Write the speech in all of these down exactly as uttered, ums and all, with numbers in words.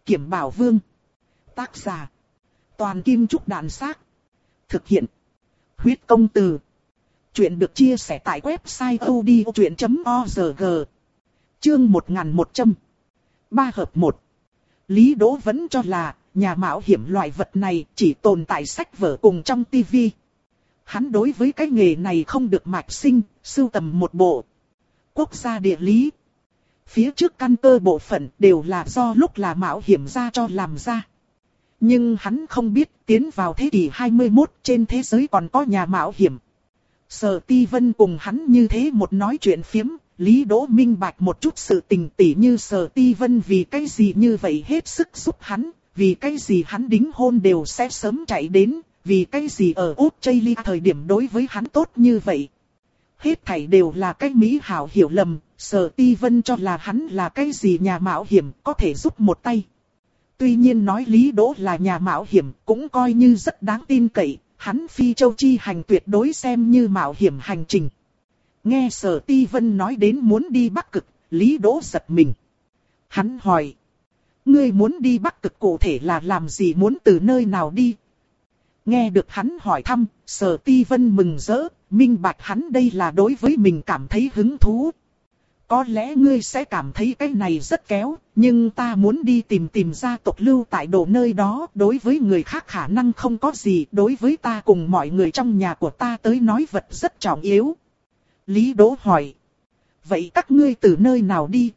Kiểm Bảo Vương. Tác giả. Toàn Kim Trúc Đàn Xác. Thực hiện. Huyết Công Từ. Chuyện được chia sẻ tại website odchuyện chấm org. Chương một nghìn một trăm. Ba hợp một. Lý Đỗ vẫn cho là nhà mạo hiểm loại vật này chỉ tồn tại sách vở cùng trong tivi. Hắn đối với cái nghề này không được mạch sinh, sưu tầm một bộ quốc gia địa lý. Phía trước căn cơ bộ phận đều là do lúc là mạo hiểm ra cho làm ra. Nhưng hắn không biết tiến vào thế kỷ hai mươi mốt trên thế giới còn có nhà mạo hiểm. Sở Ti Vân cùng hắn như thế một nói chuyện phiếm, Lý Đỗ minh bạch một chút sự tình tỉ như Sở Ti Vân vì cái gì như vậy hết sức giúp hắn, vì cái gì hắn đính hôn đều sẽ sớm chạy đến, vì cái gì ở Australia thời điểm đối với hắn tốt như vậy. Hết thảy đều là cái mỹ hảo hiểu lầm, Sở Ti Vân cho là hắn là cái gì nhà mạo hiểm có thể giúp một tay. Tuy nhiên nói Lý Đỗ là nhà mạo hiểm cũng coi như rất đáng tin cậy, hắn phi châu chi hành tuyệt đối xem như mạo hiểm hành trình. Nghe Sở Ti Vân nói đến muốn đi Bắc Cực, Lý Đỗ giật mình. Hắn hỏi, ngươi muốn đi Bắc Cực cụ thể là làm gì, muốn từ nơi nào đi? Nghe được hắn hỏi thăm, Sở Ti Vân mừng rỡ, minh bạch hắn đây là đối với mình cảm thấy hứng thú. Có lẽ ngươi sẽ cảm thấy cái này rất kéo, nhưng ta muốn đi tìm tìm gia tộc lưu tại đồ nơi đó, đối với người khác khả năng không có gì, đối với ta cùng mọi người trong nhà của ta tới nói vật rất trọng yếu. Lý Đỗ hỏi, vậy các ngươi từ nơi nào đi?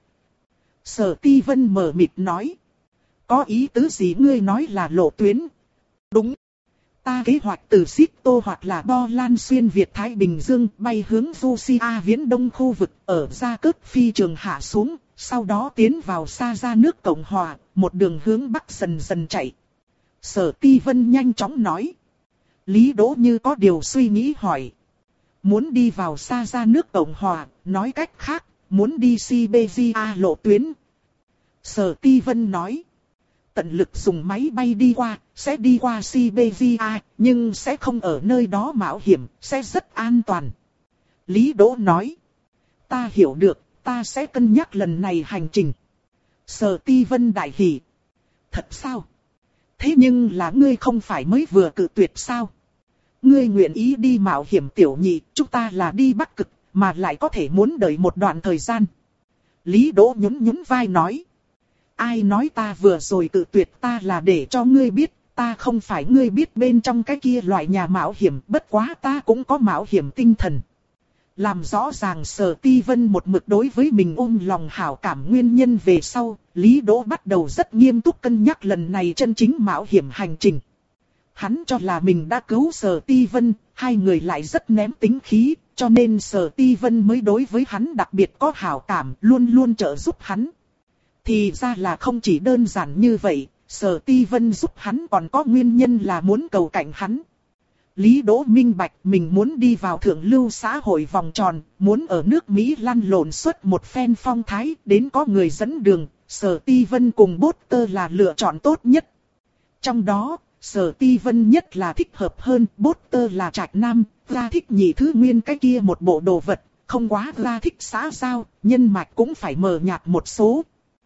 Sở Ti Vân mờ mịt nói, có ý tứ gì ngươi nói là lộ tuyến? Đúng. Ta kế hoạch từ Sito hoặc là Bo Lan xuyên Việt Thái Bình Dương bay hướng Fusia Viễn Đông khu vực ở Gia Cước phi trường hạ xuống, sau đó tiến vào xa ra nước Cộng Hòa, một đường hướng Bắc dần dần chạy. Sở Ti Vân nhanh chóng nói. Lý Đỗ như có điều suy nghĩ hỏi. Muốn đi vào xa ra nước Cộng Hòa, nói cách khác, muốn đi Siberia lộ tuyến. Sở Ti Vân nói. Tận lực dùng máy bay đi qua, sẽ đi qua Siberia, nhưng sẽ không ở nơi đó mạo hiểm, sẽ rất an toàn. Lý Đỗ nói. Ta hiểu được, ta sẽ cân nhắc lần này hành trình. Sở Ti Vân đại hỉ. Thật sao? Thế nhưng là ngươi không phải mới vừa cự tuyệt sao? Ngươi nguyện ý đi mạo hiểm tiểu nhị, chúng ta là đi Bắc Cực, mà lại có thể muốn đợi một đoạn thời gian. Lý Đỗ nhún nhún vai nói. Ai nói ta vừa rồi cự tuyệt, ta là để cho ngươi biết, ta không phải ngươi biết bên trong cái kia loại nhà mạo hiểm, bất quá ta cũng có mạo hiểm tinh thần. Làm rõ ràng Sở Ti Vân một mực đối với mình ôm lòng hảo cảm nguyên nhân về sau, Lý Đỗ bắt đầu rất nghiêm túc cân nhắc lần này chân chính mạo hiểm hành trình. Hắn cho là mình đã cứu Sở Ti Vân, hai người lại rất ném tính khí, cho nên Sở Ti Vân mới đối với hắn đặc biệt có hảo cảm, luôn luôn trợ giúp hắn. Thì ra là không chỉ đơn giản như vậy, Sở Ti Vân giúp hắn còn có nguyên nhân là muốn cầu cạnh hắn. Lý Đỗ minh bạch mình muốn đi vào thượng lưu xã hội vòng tròn, muốn ở nước Mỹ lăn lộn suốt một phen phong thái, đến có người dẫn đường, Sở Ti Vân cùng Potter là lựa chọn tốt nhất. Trong đó, Sở Ti Vân nhất là thích hợp hơn, Potter là trạch nam, ra thích nhị thứ nguyên cái kia một bộ đồ vật, không quá ra thích xã giao, nhân mạch cũng phải mờ nhạt một số.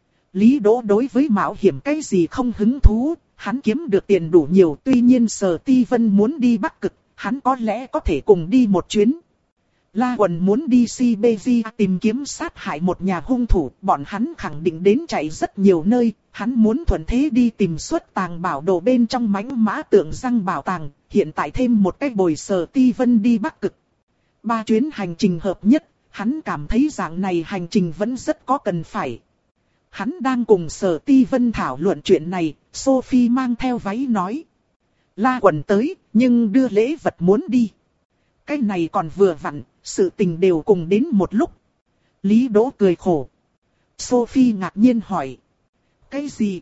Lý Đỗ đối với mạo hiểm cái gì không hứng thú, hắn kiếm được tiền đủ nhiều, tuy nhiên Sở Ti Vân muốn đi Bắc Cực, hắn có lẽ có thể cùng đi một chuyến. La Quần muốn đi Siberia tìm kiếm sát hại một nhà hung thủ, bọn hắn khẳng định đến chạy rất nhiều nơi, hắn muốn thuận thế đi tìm xuất tàng bảo đồ bên trong mãnh mã tượng răng bảo tàng, hiện tại thêm một cái bồi Sở Ti Vân đi Bắc Cực. Ba chuyến hành trình hợp nhất, hắn cảm thấy dạng này hành trình vẫn rất có cần phải. Hắn đang cùng Sở Ti Vân thảo luận chuyện này, Sophie mang theo váy nói. La Quần tới, nhưng đưa lễ vật muốn đi. Cái này còn vừa vặn, sự tình đều cùng đến một lúc. Lý Đỗ cười khổ. Sophie ngạc nhiên hỏi. Cái gì?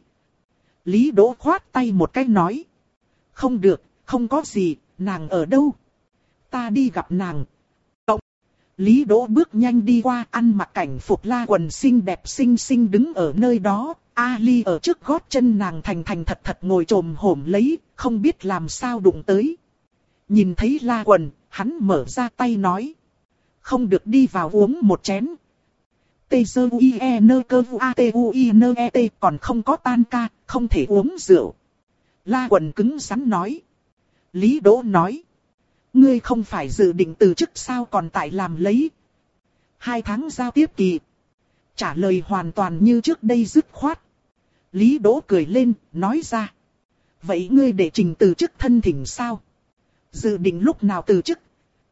Lý Đỗ khoát tay một cái nói. Không được, không có gì, nàng ở đâu? Ta đi gặp nàng. Cộng. Lý Đỗ bước nhanh đi qua, ăn mặc cảnh phục La Quần xinh đẹp xinh xinh đứng ở nơi đó. Ali ở trước gót chân nàng thành thành thật thật ngồi trồm hổm lấy, không biết làm sao đụng tới. Nhìn thấy La Quần, hắn mở ra tay nói. Không được đi vào uống một chén. T Z U I E N K U A T U I N E T còn không có tan ca, không thể uống rượu. La Quần cứng rắn nói. Lý Đỗ nói. Ngươi không phải dự định từ chức sao còn tại làm lấy. Hai tháng giao tiếp kỳ. Trả lời hoàn toàn như trước đây dứt khoát. Lý Đỗ cười lên, nói ra. Vậy ngươi để trình từ chức thân thỉnh sao? Dự định lúc nào từ chức?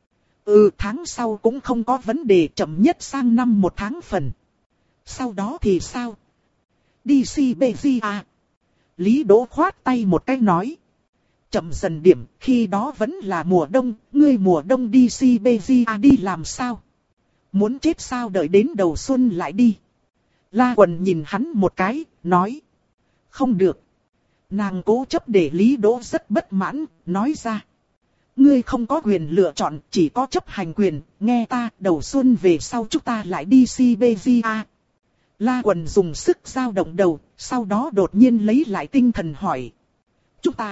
Ừ, tháng sau cũng không có vấn đề, chậm nhất sang năm một tháng phần. Sau đó thì sao? Đi xê bê giê à? Lý Đỗ khoát tay một cái nói. Chậm dần điểm, khi đó vẫn là mùa đông, ngươi mùa đông đi xê bê giê à đi làm sao? Muốn chết sao, đợi đến đầu xuân lại đi. La Quần nhìn hắn một cái, nói. Không được. Nàng cố chấp để Lý Đỗ rất bất mãn, nói ra. Ngươi không có quyền lựa chọn, chỉ có chấp hành quyền, nghe ta, đầu xuân về sau chúng ta lại đi xê bê giê à. La Quần dùng sức dao động đầu, sau đó đột nhiên lấy lại tinh thần hỏi. Chúng ta.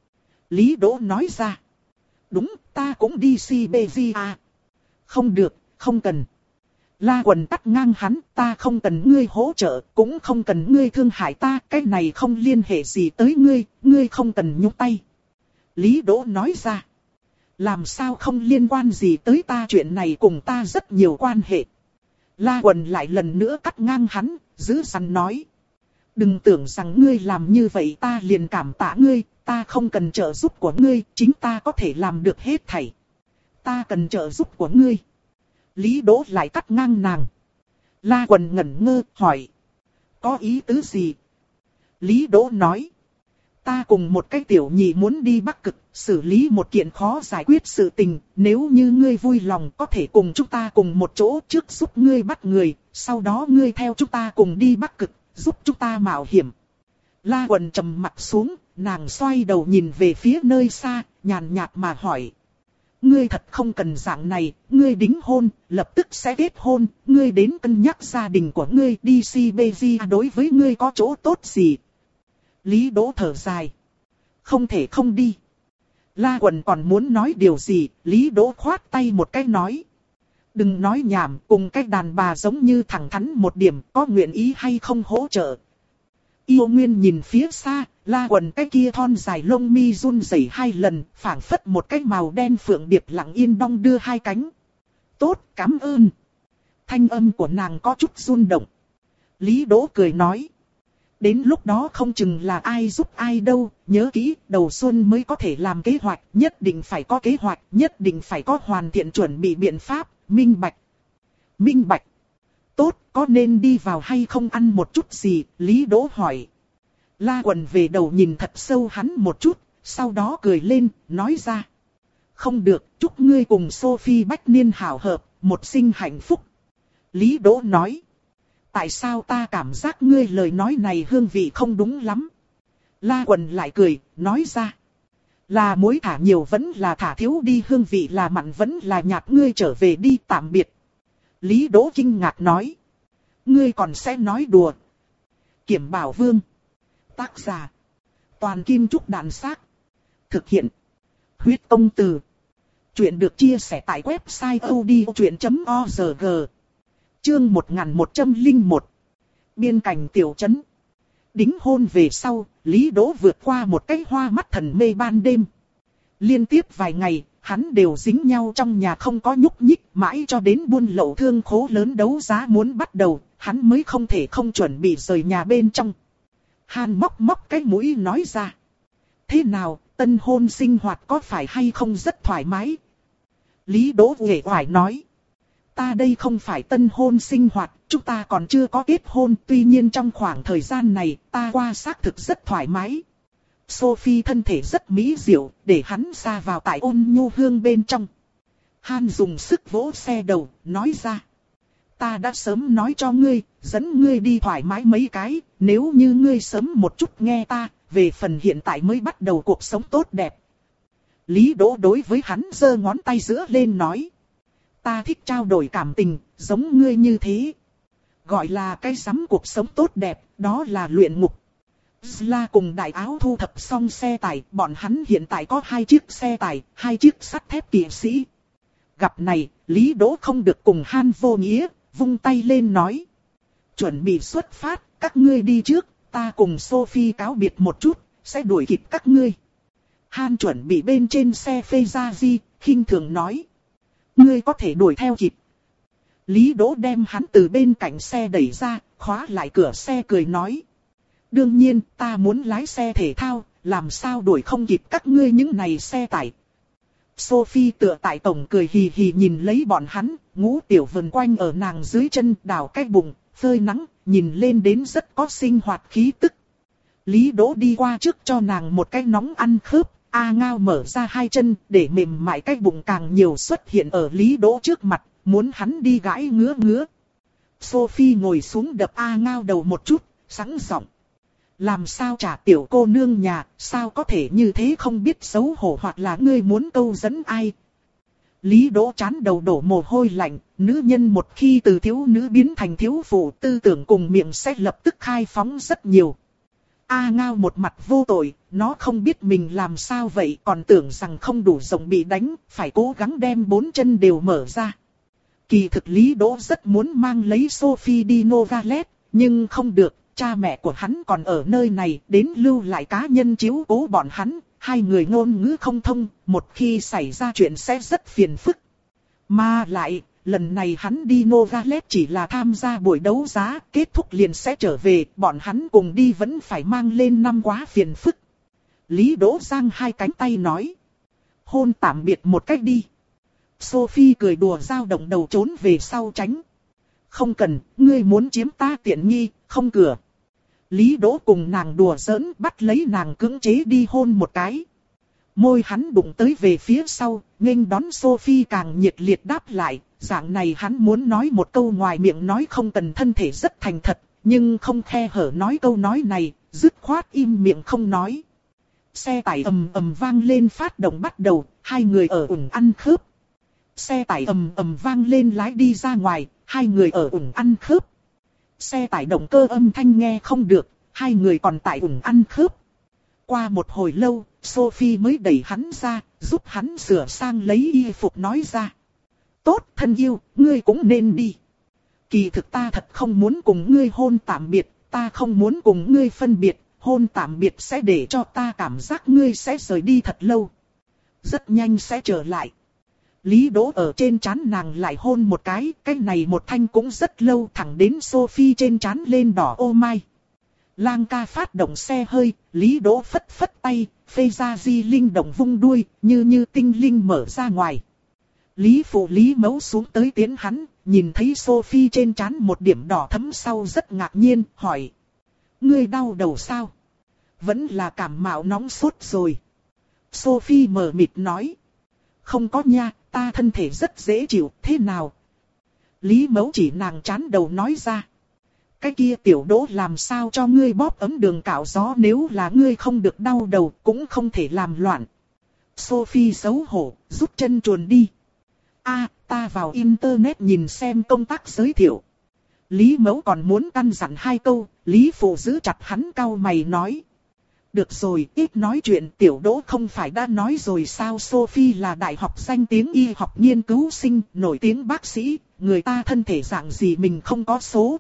Lý Đỗ nói ra. Đúng, ta cũng đi xê bê giê à. Không được, không cần. La Quần tắt ngang hắn, ta không cần ngươi hỗ trợ, cũng không cần ngươi thương hại ta, cái này không liên hệ gì tới ngươi, ngươi không cần nhúc tay. Lý Đỗ nói ra. Làm sao không liên quan gì tới ta, chuyện này cùng ta rất nhiều quan hệ. La Quần lại lần nữa cắt ngang hắn, giữ dằn nói. Đừng tưởng rằng ngươi làm như vậy ta liền cảm tạ ngươi, ta không cần trợ giúp của ngươi, chính ta có thể làm được hết thảy. Ta cần trợ giúp của ngươi. Lý Đỗ lại cắt ngang nàng. La Quần ngẩn ngơ, hỏi. Có ý tứ gì? Lý Đỗ nói. Ta cùng một cái tiểu nhị muốn đi Bắc Cực, xử lý một kiện khó giải quyết sự tình, nếu như ngươi vui lòng có thể cùng chúng ta cùng một chỗ, trước giúp ngươi bắt người, sau đó ngươi theo chúng ta cùng đi Bắc Cực, giúp chúng ta mạo hiểm. La Quần trầm mặt xuống, nàng xoay đầu nhìn về phía nơi xa, nhàn nhạt mà hỏi. Ngươi thật không cần dạng này, ngươi đính hôn, lập tức sẽ kết hôn, ngươi đến cân nhắc gia đình của ngươi, đi xê bê giê đối với ngươi có chỗ tốt gì? Lý Đỗ thở dài. Không thể không đi. La Quần còn muốn nói điều gì, Lý Đỗ khoát tay một cái nói. Đừng nói nhảm, cùng cái đàn bà giống như thẳng thắn một điểm, có nguyện ý hay không hỗ trợ. Yêu Nguyên nhìn phía xa, La Quần cái kia thon dài lông mi run rẩy hai lần, phảng phất một cái màu đen phượng điệp lặng yên đong đưa hai cánh. Tốt, cảm ơn. Thanh âm của nàng có chút run động. Lý Đỗ cười nói. Đến lúc đó không chừng là ai giúp ai đâu, nhớ kỹ, đầu xuân mới có thể làm kế hoạch, nhất định phải có kế hoạch, nhất định phải có hoàn thiện chuẩn bị biện pháp, minh bạch. Minh bạch. Tốt, có nên đi vào hay không ăn một chút gì, Lý Đỗ hỏi. La Quần về đầu nhìn thật sâu hắn một chút, sau đó cười lên, nói ra. Không được, chúc ngươi cùng Sophie Bách Niên hảo hợp, một sinh hạnh phúc. Lý Đỗ nói. Tại sao ta cảm giác ngươi lời nói này hương vị không đúng lắm? La Quần lại cười, nói ra. Là muối thả nhiều vẫn là thả thiếu đi, hương vị là mặn vẫn là nhạt, ngươi trở về đi, tạm biệt. Lý Đỗ kinh ngạc nói. Ngươi còn sẽ nói đùa. Kiểm Bảo Vương. Tác giả. Toàn Kim Trúc Đàn Xác. Thực hiện. Huyết Công Từ. Chuyện được chia sẻ tại website odchuyện chấm org. Chương một nghìn một trăm lẻ một. Biên cảnh tiểu trấn. Đính hôn về sau, Lý Đỗ vượt qua một cái hoa mắt thần mê ban đêm. Liên tiếp vài ngày, hắn đều dính nhau trong nhà không có nhúc nhích, mãi cho đến buôn lậu thương khố lớn đấu giá muốn bắt đầu, hắn mới không thể không chuẩn bị rời nhà bên trong. Hàn móc móc cái mũi nói ra. Thế nào, tân hôn sinh hoạt có phải hay không rất thoải mái? Lý Đỗ uể oải nói. Ta đây không phải tân hôn sinh hoạt, chúng ta còn chưa có kết hôn, tuy nhiên trong khoảng thời gian này, ta qua xác thực rất thoải mái. Sophie thân thể rất mỹ diệu, để hắn xa vào tại ôn nhu hương bên trong. Han dùng sức vỗ xe đầu, nói ra. Ta đã sớm nói cho ngươi, dẫn ngươi đi thoải mái mấy cái, nếu như ngươi sớm một chút nghe ta, về phần hiện tại mới bắt đầu cuộc sống tốt đẹp. Lý Đỗ đối với hắn giơ ngón tay giữa lên nói. Ta thích trao đổi cảm tình, giống ngươi như thế. Gọi là cái sắm cuộc sống tốt đẹp, đó là luyện ngục. Zla cùng đại áo thu thập xong xe tải, bọn hắn hiện tại có hai chiếc xe tải, hai chiếc sắt thép kỵ sĩ. Gặp này, Lý Đỗ không được cùng Han vô nghĩa, vung tay lên nói. chuẩn bị xuất phát, các ngươi đi trước, ta cùng Sophie cáo biệt một chút, sẽ đuổi kịp các ngươi. Han chuẩn bị bên trên xe phê ra di, khinh thường nói. Ngươi có thể đuổi theo kịp. Lý Đỗ đem hắn từ bên cạnh xe đẩy ra, khóa lại cửa xe cười nói. Đương nhiên, ta muốn lái xe thể thao, làm sao đuổi không kịp các ngươi những này xe tải. Sophie tựa tại tổng cười hì hì nhìn lấy bọn hắn, ngũ tiểu vần quanh ở nàng dưới chân đào cái bụng, phơi nắng, nhìn lên đến rất có sinh hoạt khí tức. Lý Đỗ đi qua trước cho nàng một cái nóng ăn khớp, A Ngao mở ra hai chân để mềm mại cái bụng càng nhiều xuất hiện ở Lý Đỗ trước mặt, muốn hắn đi gãi ngứa ngứa. Sophie ngồi xuống đập A Ngao đầu một chút, sẵn giọng. Làm sao trả tiểu cô nương nhà, sao có thể như thế không biết xấu hổ hoặc là ngươi muốn câu dẫn ai. Lý Đỗ chán đầu đổ mồ hôi lạnh, nữ nhân một khi từ thiếu nữ biến thành thiếu phụ tư tưởng cùng miệng sẽ lập tức khai phóng rất nhiều. A Ngao một mặt vô tội, nó không biết mình làm sao vậy còn tưởng rằng không đủ rộng bị đánh, phải cố gắng đem bốn chân đều mở ra. Kỳ thực Lý Đỗ rất muốn mang lấy Sophie đi Novalet, nhưng không được, cha mẹ của hắn còn ở nơi này, đến lưu lại cá nhân chiếu cố bọn hắn, hai người ngôn ngữ không thông, một khi xảy ra chuyện sẽ rất phiền phức. Mà lại, lần này hắn đi Novalet chỉ là tham gia buổi đấu giá, kết thúc liền sẽ trở về, bọn hắn cùng đi vẫn phải mang lên năm quá phiền phức. Lý Đỗ giang hai cánh tay nói. Hôn tạm biệt một cách đi. Sophie cười đùa dao động đầu trốn về sau tránh. Không cần, ngươi muốn chiếm ta tiện nghi, không cửa. Lý Đỗ cùng nàng đùa giỡn bắt lấy nàng cưỡng chế đi hôn một cái. Môi hắn đụng tới về phía sau, nghênh đón Sophie càng nhiệt liệt đáp lại. Dạng này hắn muốn nói một câu ngoài miệng nói không cần thân thể rất thành thật, nhưng không khe hở nói câu nói này, dứt khoát im miệng không nói. Xe tải ầm ầm vang lên phát động bắt đầu, hai người ở ủng ăn khớp. Xe tải ầm ầm vang lên lái đi ra ngoài, hai người ở ủng ăn khớp. Xe tải động cơ âm thanh nghe không được, hai người còn tại ủng ăn khớp. Qua một hồi lâu, Sophie mới đẩy hắn ra, giúp hắn sửa sang lấy y phục nói ra. Tốt thân yêu, ngươi cũng nên đi. Kỳ thực ta thật không muốn cùng ngươi hôn tạm biệt, ta không muốn cùng ngươi phân biệt, hôn tạm biệt sẽ để cho ta cảm giác ngươi sẽ rời đi thật lâu. Rất nhanh sẽ trở lại. Lý Đỗ ở trên trán nàng lại hôn một cái, cái này một thanh cũng rất lâu thẳng đến Sophie trên trán lên đỏ ô mai. Lang ca phát động xe hơi, Lý Đỗ phất phất tay, phê ra di linh động vung đuôi, như như tinh linh mở ra ngoài. Lý phụ Lý mấu xuống tới tiến hắn, nhìn thấy Sophie trên trán một điểm đỏ thấm sau rất ngạc nhiên, hỏi. Ngươi đau đầu sao? Vẫn là cảm mạo nóng sốt rồi. Sophie mờ mịt nói. Không có nha, ta thân thể rất dễ chịu, thế nào? Lý mấu chỉ nàng trán đầu nói ra. Cái kia tiểu Đỗ làm sao cho ngươi bóp ấm đường cạo gió, nếu là ngươi không được đau đầu cũng không thể làm loạn. Sophie xấu hổ, rút chân chuồn đi. A, ta vào internet nhìn xem công tác giới thiệu. Lý mẫu còn muốn căn dặn hai câu, Lý phụ giữ chặt hắn cau mày nói. Được rồi, ít nói chuyện, tiểu Đỗ không phải đã nói rồi sao? Sophie là đại học danh tiếng y học nghiên cứu sinh, nổi tiếng bác sĩ, người ta thân thể dạng gì mình không có số.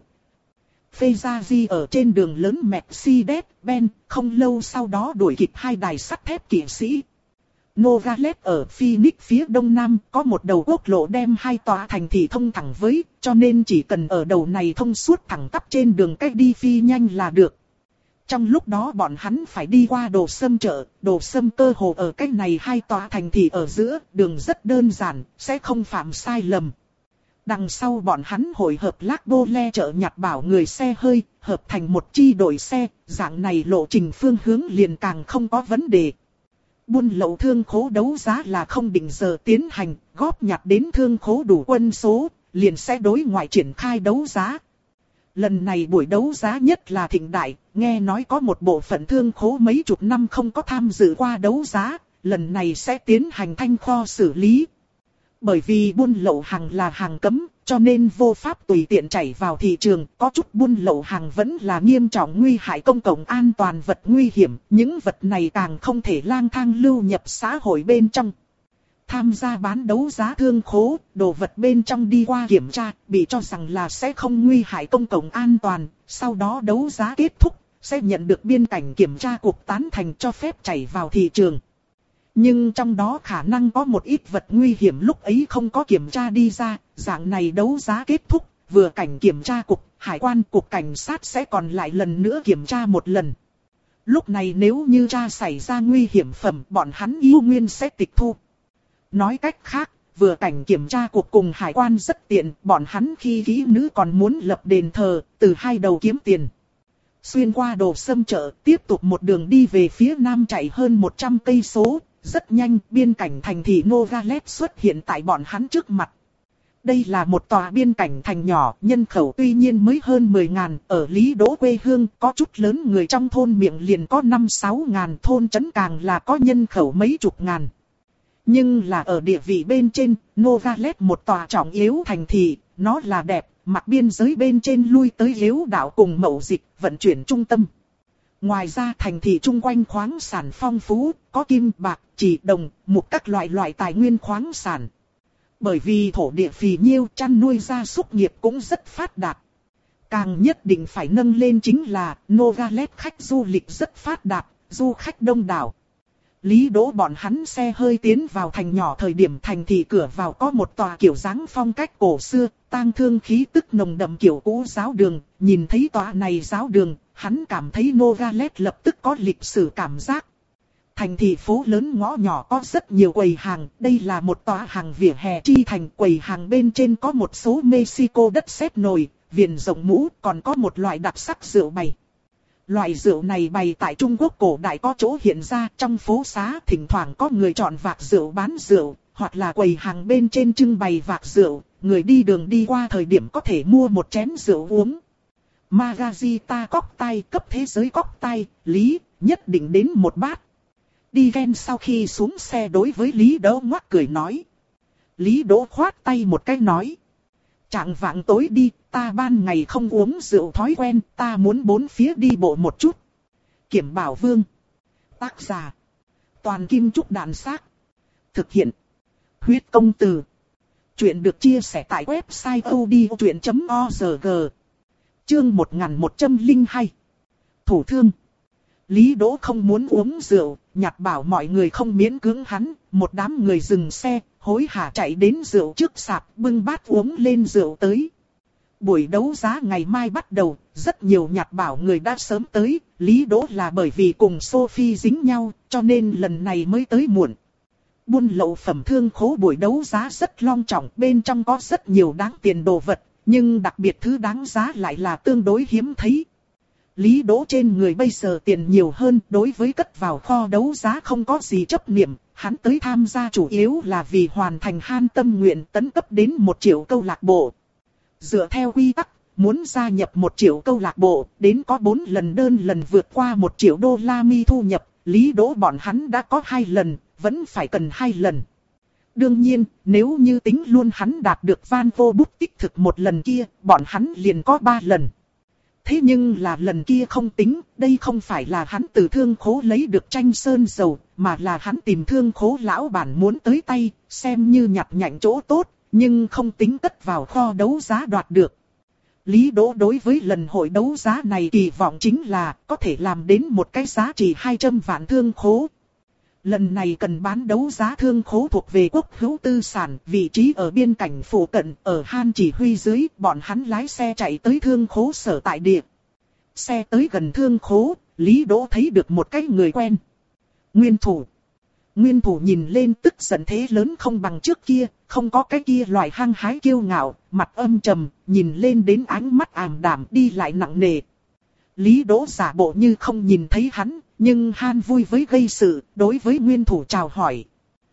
Phê Gia Di ở trên đường lớn Mercedes-Benz, không lâu sau đó đuổi kịp hai đài sắt thép kỵ sĩ. Novalet ở Phoenix phía đông nam có một đầu quốc lộ đem hai tòa thành thị thông thẳng với, cho nên chỉ cần ở đầu này thông suốt thẳng tắp trên đường cách đi phi nhanh là được. Trong lúc đó bọn hắn phải đi qua Đồ Sâm chợ, Đồ Sâm cơ hồ ở cách này hai tòa thành thị ở giữa, đường rất đơn giản, sẽ không phạm sai lầm. Đằng sau bọn hắn hội hợp Lác Bô Le chợ nhặt bảo người xe hơi, hợp thành một chi đội xe, dạng này lộ trình phương hướng liền càng không có vấn đề. Buôn lậu thương khố đấu giá là không định giờ tiến hành, góp nhặt đến thương khố đủ quân số, liền sẽ đối ngoại triển khai đấu giá. Lần này buổi đấu giá nhất là thịnh đại, nghe nói có một bộ phận thương khố mấy chục năm không có tham dự qua đấu giá, lần này sẽ tiến hành thanh kho xử lý. Bởi vì buôn lậu hàng là hàng cấm, cho nên vô pháp tùy tiện chảy vào thị trường, có chút buôn lậu hàng vẫn là nghiêm trọng nguy hại công cộng an toàn vật nguy hiểm, những vật này càng không thể lang thang lưu nhập xã hội bên trong. tham gia bán đấu giá thương khố, đồ vật bên trong đi qua kiểm tra, bị cho rằng là sẽ không nguy hại công cộng an toàn, sau đó đấu giá kết thúc, sẽ nhận được biên cảnh kiểm tra cục tán thành cho phép chảy vào thị trường. Nhưng trong đó khả năng có một ít vật nguy hiểm lúc ấy không có kiểm tra đi ra, dạng này đấu giá kết thúc, vừa cảnh kiểm tra cục, hải quan cục cảnh sát sẽ còn lại lần nữa kiểm tra một lần. Lúc này nếu như tra xảy ra nguy hiểm phẩm, bọn hắn yêu nguyên sẽ tịch thu. Nói cách khác, vừa cảnh kiểm tra cục cùng hải quan rất tiện, bọn hắn khi kỹ nữ còn muốn lập đền thờ, từ hai đầu kiếm tiền. Xuyên qua Đồ Sâm chợ, tiếp tục một đường đi về phía nam chạy hơn một trăm cây số, rất nhanh biên cảnh thành thị Nogales xuất hiện tại bọn hắn trước mặt. Đây là một tòa biên cảnh thành nhỏ, nhân khẩu tuy nhiên mới hơn mười ngàn, ở Lý Đỗ quê hương có chút lớn người trong thôn miệng liền có năm sáu ngàn, thôn trấn càng là có nhân khẩu mấy chục ngàn. Nhưng là ở địa vị bên trên, Nogales một tòa trọng yếu thành thị, nó là đẹp, mặt biên giới bên trên lui tới hiếu đạo cùng mậu dịch, vận chuyển trung tâm. Ngoài ra thành thị chung quanh khoáng sản phong phú, có kim, bạc, chỉ, đồng, mục các loại loại tài nguyên khoáng sản. Bởi vì thổ địa phì nhiêu, chăn nuôi gia súc nghiệp cũng rất phát đạt. Càng nhất định phải nâng lên chính là Nogales khách du lịch rất phát đạt, du khách đông đảo. Lý Đỗ bọn hắn xe hơi tiến vào thành nhỏ thời điểm thành thị cửa vào có một tòa kiểu dáng phong cách cổ xưa, tang thương khí tức nồng đậm kiểu cũ giáo đường. Nhìn thấy tòa này giáo đường, hắn cảm thấy Nogales lập tức có lịch sử cảm giác. Thành thị phố lớn ngõ nhỏ có rất nhiều quầy hàng, đây là một tòa hàng vỉa hè chi thành. Quầy hàng bên trên có một số Mexico đất sét nồi, viền rộng mũ, còn có một loại đặc sắc rượu bày. Loại rượu này bày tại Trung Quốc cổ đại có chỗ hiện ra, trong phố xá thỉnh thoảng có người chọn vạc rượu bán rượu, hoặc là quầy hàng bên trên trưng bày vạc rượu, người đi đường đi qua thời điểm có thể mua một chén rượu uống. Margarita cocktail cấp thế giới cocktail, Lý, nhất định đến một bát. Đi ghen sau khi xuống xe đối với Lý Đỗ ngoắc cười nói. Lý Đỗ khoát tay một cái nói. Trạng vạng tối đi, ta ban ngày không uống rượu thói quen, ta muốn bốn phía đi bộ một chút. Kiểm Bảo Vương. Tác giả. Toàn Kim Trúc Đàn Xác. Thực hiện. Huyết Công Từ. Chuyện được chia sẻ tại website odchuyện chấm org. Chương một nghìn một trăm lẻ hai. Thủ thương. Lý Đỗ không muốn uống rượu, nhặt bảo mọi người không miễn cưỡng hắn, một đám người dừng xe, hối hả chạy đến rượu trước sạp, bưng bát uống lên rượu tới. Buổi đấu giá ngày mai bắt đầu, rất nhiều nhặt bảo người đã sớm tới, Lý Đỗ là bởi vì cùng Sophie dính nhau, cho nên lần này mới tới muộn. Buôn lậu phẩm thương khố buổi đấu giá rất long trọng, bên trong có rất nhiều đáng tiền đồ vật, nhưng đặc biệt thứ đáng giá lại là tương đối hiếm thấy. Lý Đỗ trên người bây giờ tiền nhiều hơn, đối với cất vào kho đấu giá không có gì chấp niệm, hắn tới tham gia chủ yếu là vì hoàn thành han tâm nguyện tấn cấp đến một triệu câu lạc bộ. Dựa theo quy tắc, muốn gia nhập một triệu câu lạc bộ, đến có bốn lần đơn lần vượt qua một triệu đô la mi thu nhập, Lý Đỗ bọn hắn đã có hai lần, vẫn phải cần hai lần. Đương nhiên, nếu như tính luôn hắn đạt được van vô bút tích thực một lần kia, bọn hắn liền có ba lần. Thế nhưng là lần kia không tính, đây không phải là hắn từ thương khố lấy được tranh sơn dầu, mà là hắn tìm thương khố lão bản muốn tới tay, xem như nhặt nhạnh chỗ tốt, nhưng không tính cất vào kho đấu giá đoạt được. Lý Đỗ đối với lần hội đấu giá này kỳ vọng chính là có thể làm đến một cái giá trị hai trăm vạn thương khố. Lần này cần bán đấu giá thương khố thuộc về quốc hữu tư sản, vị trí ở biên cảnh phụ cận, ở Han chỉ huy dưới, bọn hắn lái xe chạy tới thương khố sở tại địa. Xe tới gần thương khố, Lý Đỗ thấy được một cái người quen. Nguyên thủ. Nguyên thủ nhìn lên tức giận thế lớn không bằng trước kia, không có cái kia loại hăng hái kiêu ngạo, mặt âm trầm, nhìn lên đến ánh mắt ảm đạm đi lại nặng nề. Lý Đỗ giả bộ như không nhìn thấy hắn, nhưng Han vui với gây sự, đối với nguyên thủ chào hỏi.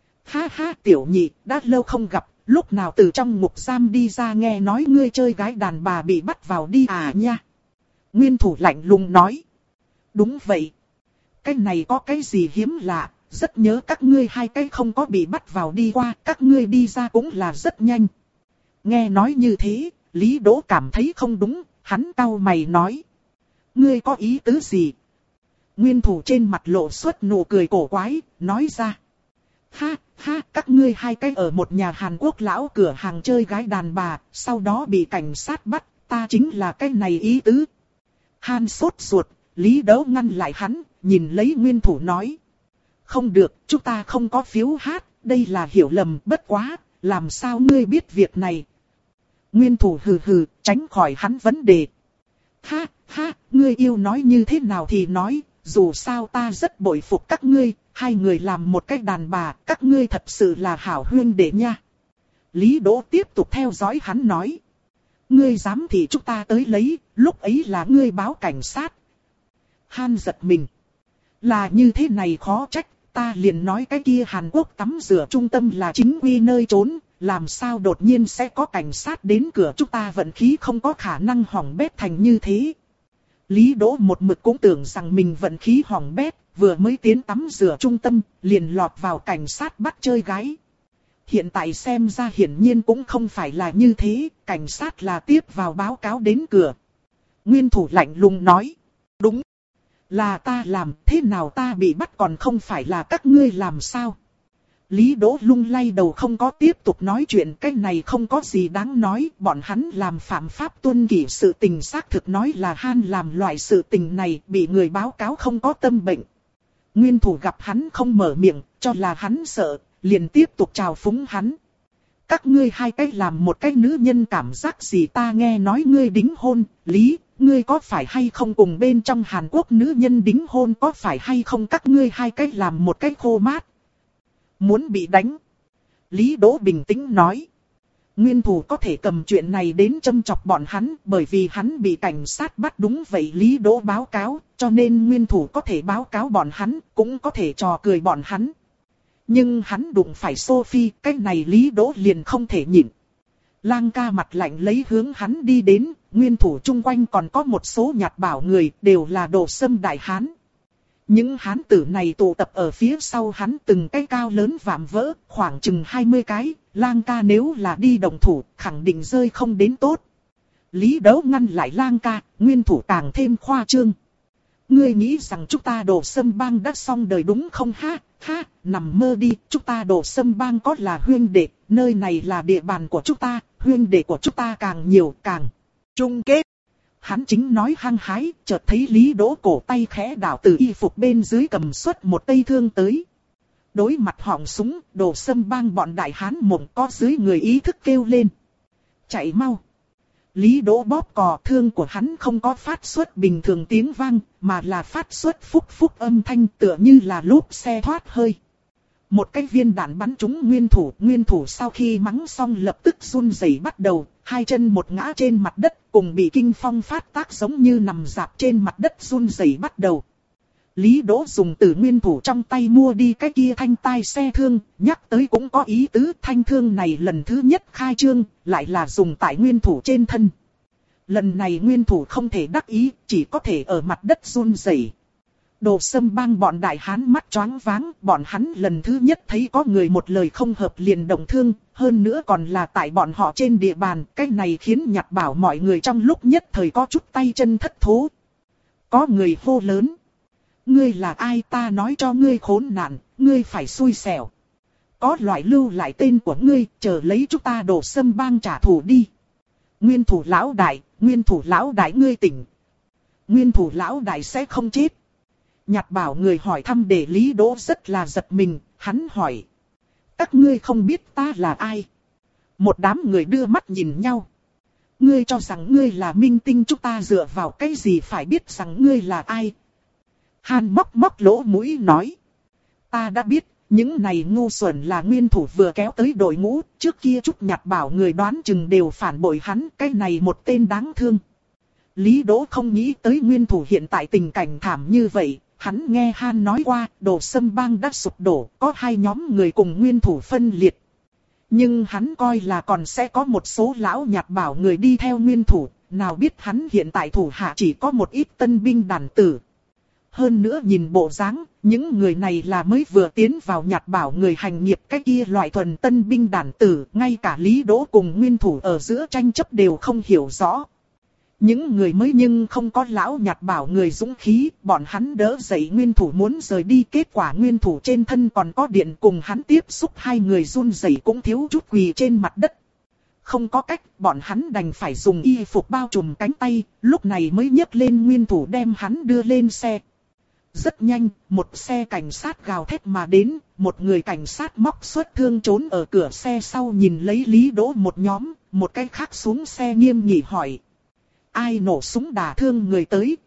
Ha ha tiểu nhị, đã lâu không gặp, lúc nào từ trong ngục giam đi ra nghe nói ngươi chơi gái đàn bà bị bắt vào đi à nha. Nguyên thủ lạnh lùng nói. Đúng vậy. Cái này có cái gì hiếm lạ, rất nhớ các ngươi hai cái không có bị bắt vào đi qua, các ngươi đi ra cũng là rất nhanh. Nghe nói như thế, Lý Đỗ cảm thấy không đúng, hắn cau mày nói. Ngươi có ý tứ gì? Nguyên thủ trên mặt lộ xuất nụ cười cổ quái, nói ra. Ha, ha, các ngươi hai cái ở một nhà Hàn Quốc lão cửa hàng chơi gái đàn bà, sau đó bị cảnh sát bắt, ta chính là cái này ý tứ. Han sốt ruột, Lý Đấu ngăn lại hắn, nhìn lấy nguyên thủ nói. Không được, chúng ta không có phiếu hát, đây là hiểu lầm, bất quá, làm sao ngươi biết việc này? Nguyên thủ hừ hừ, tránh khỏi hắn vấn đề. Ha, ha, ngươi yêu nói như thế nào thì nói, dù sao ta rất bội phục các ngươi, hai người làm một cái đàn bà, các ngươi thật sự là hảo huynh đệ nha. Lý Đỗ tiếp tục theo dõi hắn nói. Ngươi dám thì chúng ta tới lấy, lúc ấy là ngươi báo cảnh sát. Han giật mình. Là như thế này khó trách, ta liền nói cái kia Hàn Quốc tắm rửa trung tâm là chính quy nơi trốn, làm sao đột nhiên sẽ có cảnh sát đến cửa, chúng ta vận khí không có khả năng hỏng bét thành như thế. Lý Đỗ một mực cũng tưởng rằng mình vận khí hỏng bét, vừa mới tiến tắm rửa trung tâm, liền lọt vào cảnh sát bắt chơi gái. Hiện tại xem ra hiển nhiên cũng không phải là như thế, cảnh sát là tiếp vào báo cáo đến cửa. Nguyên thủ lạnh lùng nói, đúng, là ta làm, thế nào ta bị bắt còn không phải là các ngươi làm sao? Lý Đỗ lung lay đầu không có tiếp tục nói chuyện, cái này không có gì đáng nói, bọn hắn làm phạm pháp tuân kỷ sự tình, xác thực nói là Han làm loại sự tình này, bị người báo cáo không có tâm bệnh. Nguyên thủ gặp hắn không mở miệng, cho là hắn sợ, liền tiếp tục chào phúng hắn. Các ngươi hai cái làm một cái nữ nhân cảm giác gì, ta nghe nói ngươi đính hôn, Lý, ngươi có phải hay không cùng bên trong Hàn Quốc nữ nhân đính hôn, có phải hay không các ngươi hai cái làm một cái khô mát? Muốn bị đánh. Lý Đỗ bình tĩnh nói. Nguyên thủ có thể cầm chuyện này đến châm chọc bọn hắn, bởi vì hắn bị cảnh sát bắt, đúng vậy Lý Đỗ báo cáo, cho nên nguyên thủ có thể báo cáo bọn hắn, cũng có thể trò cười bọn hắn. Nhưng hắn đụng phải Sophie, cái này Lý Đỗ liền không thể nhịn. Lang ca mặt lạnh lấy hướng hắn đi đến, nguyên thủ chung quanh còn có một số nhạt bảo người, đều là đồ sâm đại hán. Những hán tử này tụ tập ở phía sau hắn từng cái cao lớn vạm vỡ, khoảng chừng hai mươi cái, Lang ca nếu là đi đồng thủ, khẳng định rơi không đến tốt. Lý Đấu ngăn lại Lang ca, nguyên thủ càng thêm khoa trương. Ngươi nghĩ rằng chúng ta Đồ Sâm Bang đã xong đời đúng không ha, ha, nằm mơ đi, chúng ta Đồ Sâm Bang có là huynh đệ, nơi này là địa bàn của chúng ta, huynh đệ của chúng ta càng nhiều càng chung kết. Hắn chính nói hăng hái, chợt thấy Lý Đỗ cổ tay khẽ đảo, từ y phục bên dưới cầm xuất một cây thương tới. Đối mặt họng súng, Đồ Sâm Bang bọn đại hán mộng có dưới người ý thức kêu lên. Chạy mau! Lý Đỗ bóp cò, thương của hắn không có phát xuất bình thường tiếng vang, mà là phát xuất phúc phúc âm thanh, tựa như là lốp xe thoát hơi. Một cái viên đạn bắn trúng nguyên thủ, nguyên thủ sau khi mắng xong lập tức run rẩy bắt đầu, hai chân một ngã trên mặt đất, cùng bị kinh phong phát tác giống như nằm dạp trên mặt đất run rẩy bắt đầu. Lý Đỗ dùng từ nguyên thủ trong tay mua đi cái kia thanh tai xe thương, nhắc tới cũng có ý tứ, thanh thương này lần thứ nhất khai trương, lại là dùng tại nguyên thủ trên thân. Lần này nguyên thủ không thể đắc ý, chỉ có thể ở mặt đất run rẩy. Đồ Sâm Bang bọn đại hán mắt choáng váng, bọn hắn lần thứ nhất thấy có người một lời không hợp liền động thương, hơn nữa còn là tại bọn họ trên địa bàn, cái này khiến nhặt bảo mọi người trong lúc nhất thời có chút tay chân thất thố. Có người hô lớn. Ngươi là ai, ta nói cho ngươi khốn nạn, ngươi phải xui xẻo. Có loại lưu lại tên của ngươi, chờ lấy chúng ta Đồ Sâm Bang trả thù đi. Nguyên thủ lão đại, nguyên thủ lão đại ngươi tỉnh. Nguyên thủ lão đại sẽ không chết. Nhặt bảo người hỏi thăm để Lý Đỗ rất là giật mình, hắn hỏi. Các ngươi không biết ta là ai? Một đám người đưa mắt nhìn nhau. Ngươi cho rằng ngươi là minh tinh, chúng ta dựa vào cái gì phải biết rằng ngươi là ai? Han móc móc lỗ mũi nói. Ta đã biết, những này ngu xuẩn là nguyên thủ vừa kéo tới đội ngũ, trước kia chút nhặt bảo người đoán chừng đều phản bội hắn, cái này một tên đáng thương. Lý Đỗ không nghĩ tới nguyên thủ hiện tại tình cảnh thảm như vậy, hắn nghe Han nói qua, Đồ Sâm Bang đã sụp đổ, có hai nhóm người cùng nguyên thủ phân liệt. Nhưng hắn coi là còn sẽ có một số lão nhặt bảo người đi theo nguyên thủ, nào biết hắn hiện tại thủ hạ chỉ có một ít tân binh đàn tử. Hơn nữa nhìn bộ dáng, những người này là mới vừa tiến vào nhặt bảo người hành nghiệp, cái kia loại thuần tân binh đàn tử, ngay cả Lý Đỗ cùng nguyên thủ ở giữa tranh chấp đều không hiểu rõ. Những người mới nhưng không có lão nhạt bảo người dũng khí, bọn hắn đỡ dậy nguyên thủ muốn rời đi, kết quả nguyên thủ trên thân còn có điện, cùng hắn tiếp xúc hai người run rẩy cũng thiếu chút quỳ trên mặt đất. Không có cách, bọn hắn đành phải dùng y phục bao trùm cánh tay, lúc này mới nhấc lên nguyên thủ đem hắn đưa lên xe. Rất nhanh, một xe cảnh sát gào thét mà đến, một người cảnh sát móc xuất thương trốn ở cửa xe sau nhìn lấy Lý Đỗ một nhóm, một cái khác xuống xe nghiêm nghị hỏi. Ai nổ súng đả thương người tới?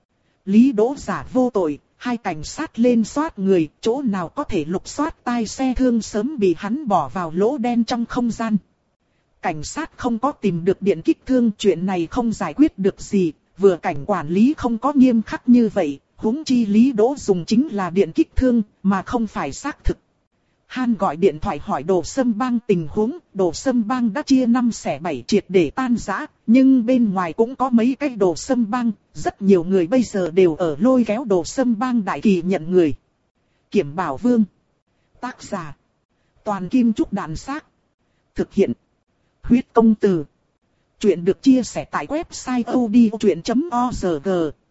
Lý Đỗ giả vô tội, hai cảnh sát lên soát người, chỗ nào có thể lục soát tai xe thương sớm bị hắn bỏ vào lỗ đen trong không gian. Cảnh sát không có tìm được điện kích thương, chuyện này không giải quyết được gì, vừa cảnh quản lý không có nghiêm khắc như vậy, huống chi Lý Đỗ dùng chính là điện kích thương, mà không phải xác thực. Han gọi điện thoại hỏi Đồ Sâm Bang tình huống, Đồ Sâm Bang đã chia năm xẻ bảy triệt để tan rã, nhưng bên ngoài cũng có mấy cái Đồ Sâm Bang, rất nhiều người bây giờ đều ở lôi kéo Đồ Sâm Bang đại kỳ nhận người. Kiểm Bảo Vương. Tác giả. Toàn Kim Trúc Đạn Xác. Thực hiện. Huyết Công Từ. Chuyện được chia sẻ tại website odchuyện chấm org.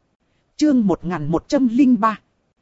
Chương một nghìn một trăm lẻ ba.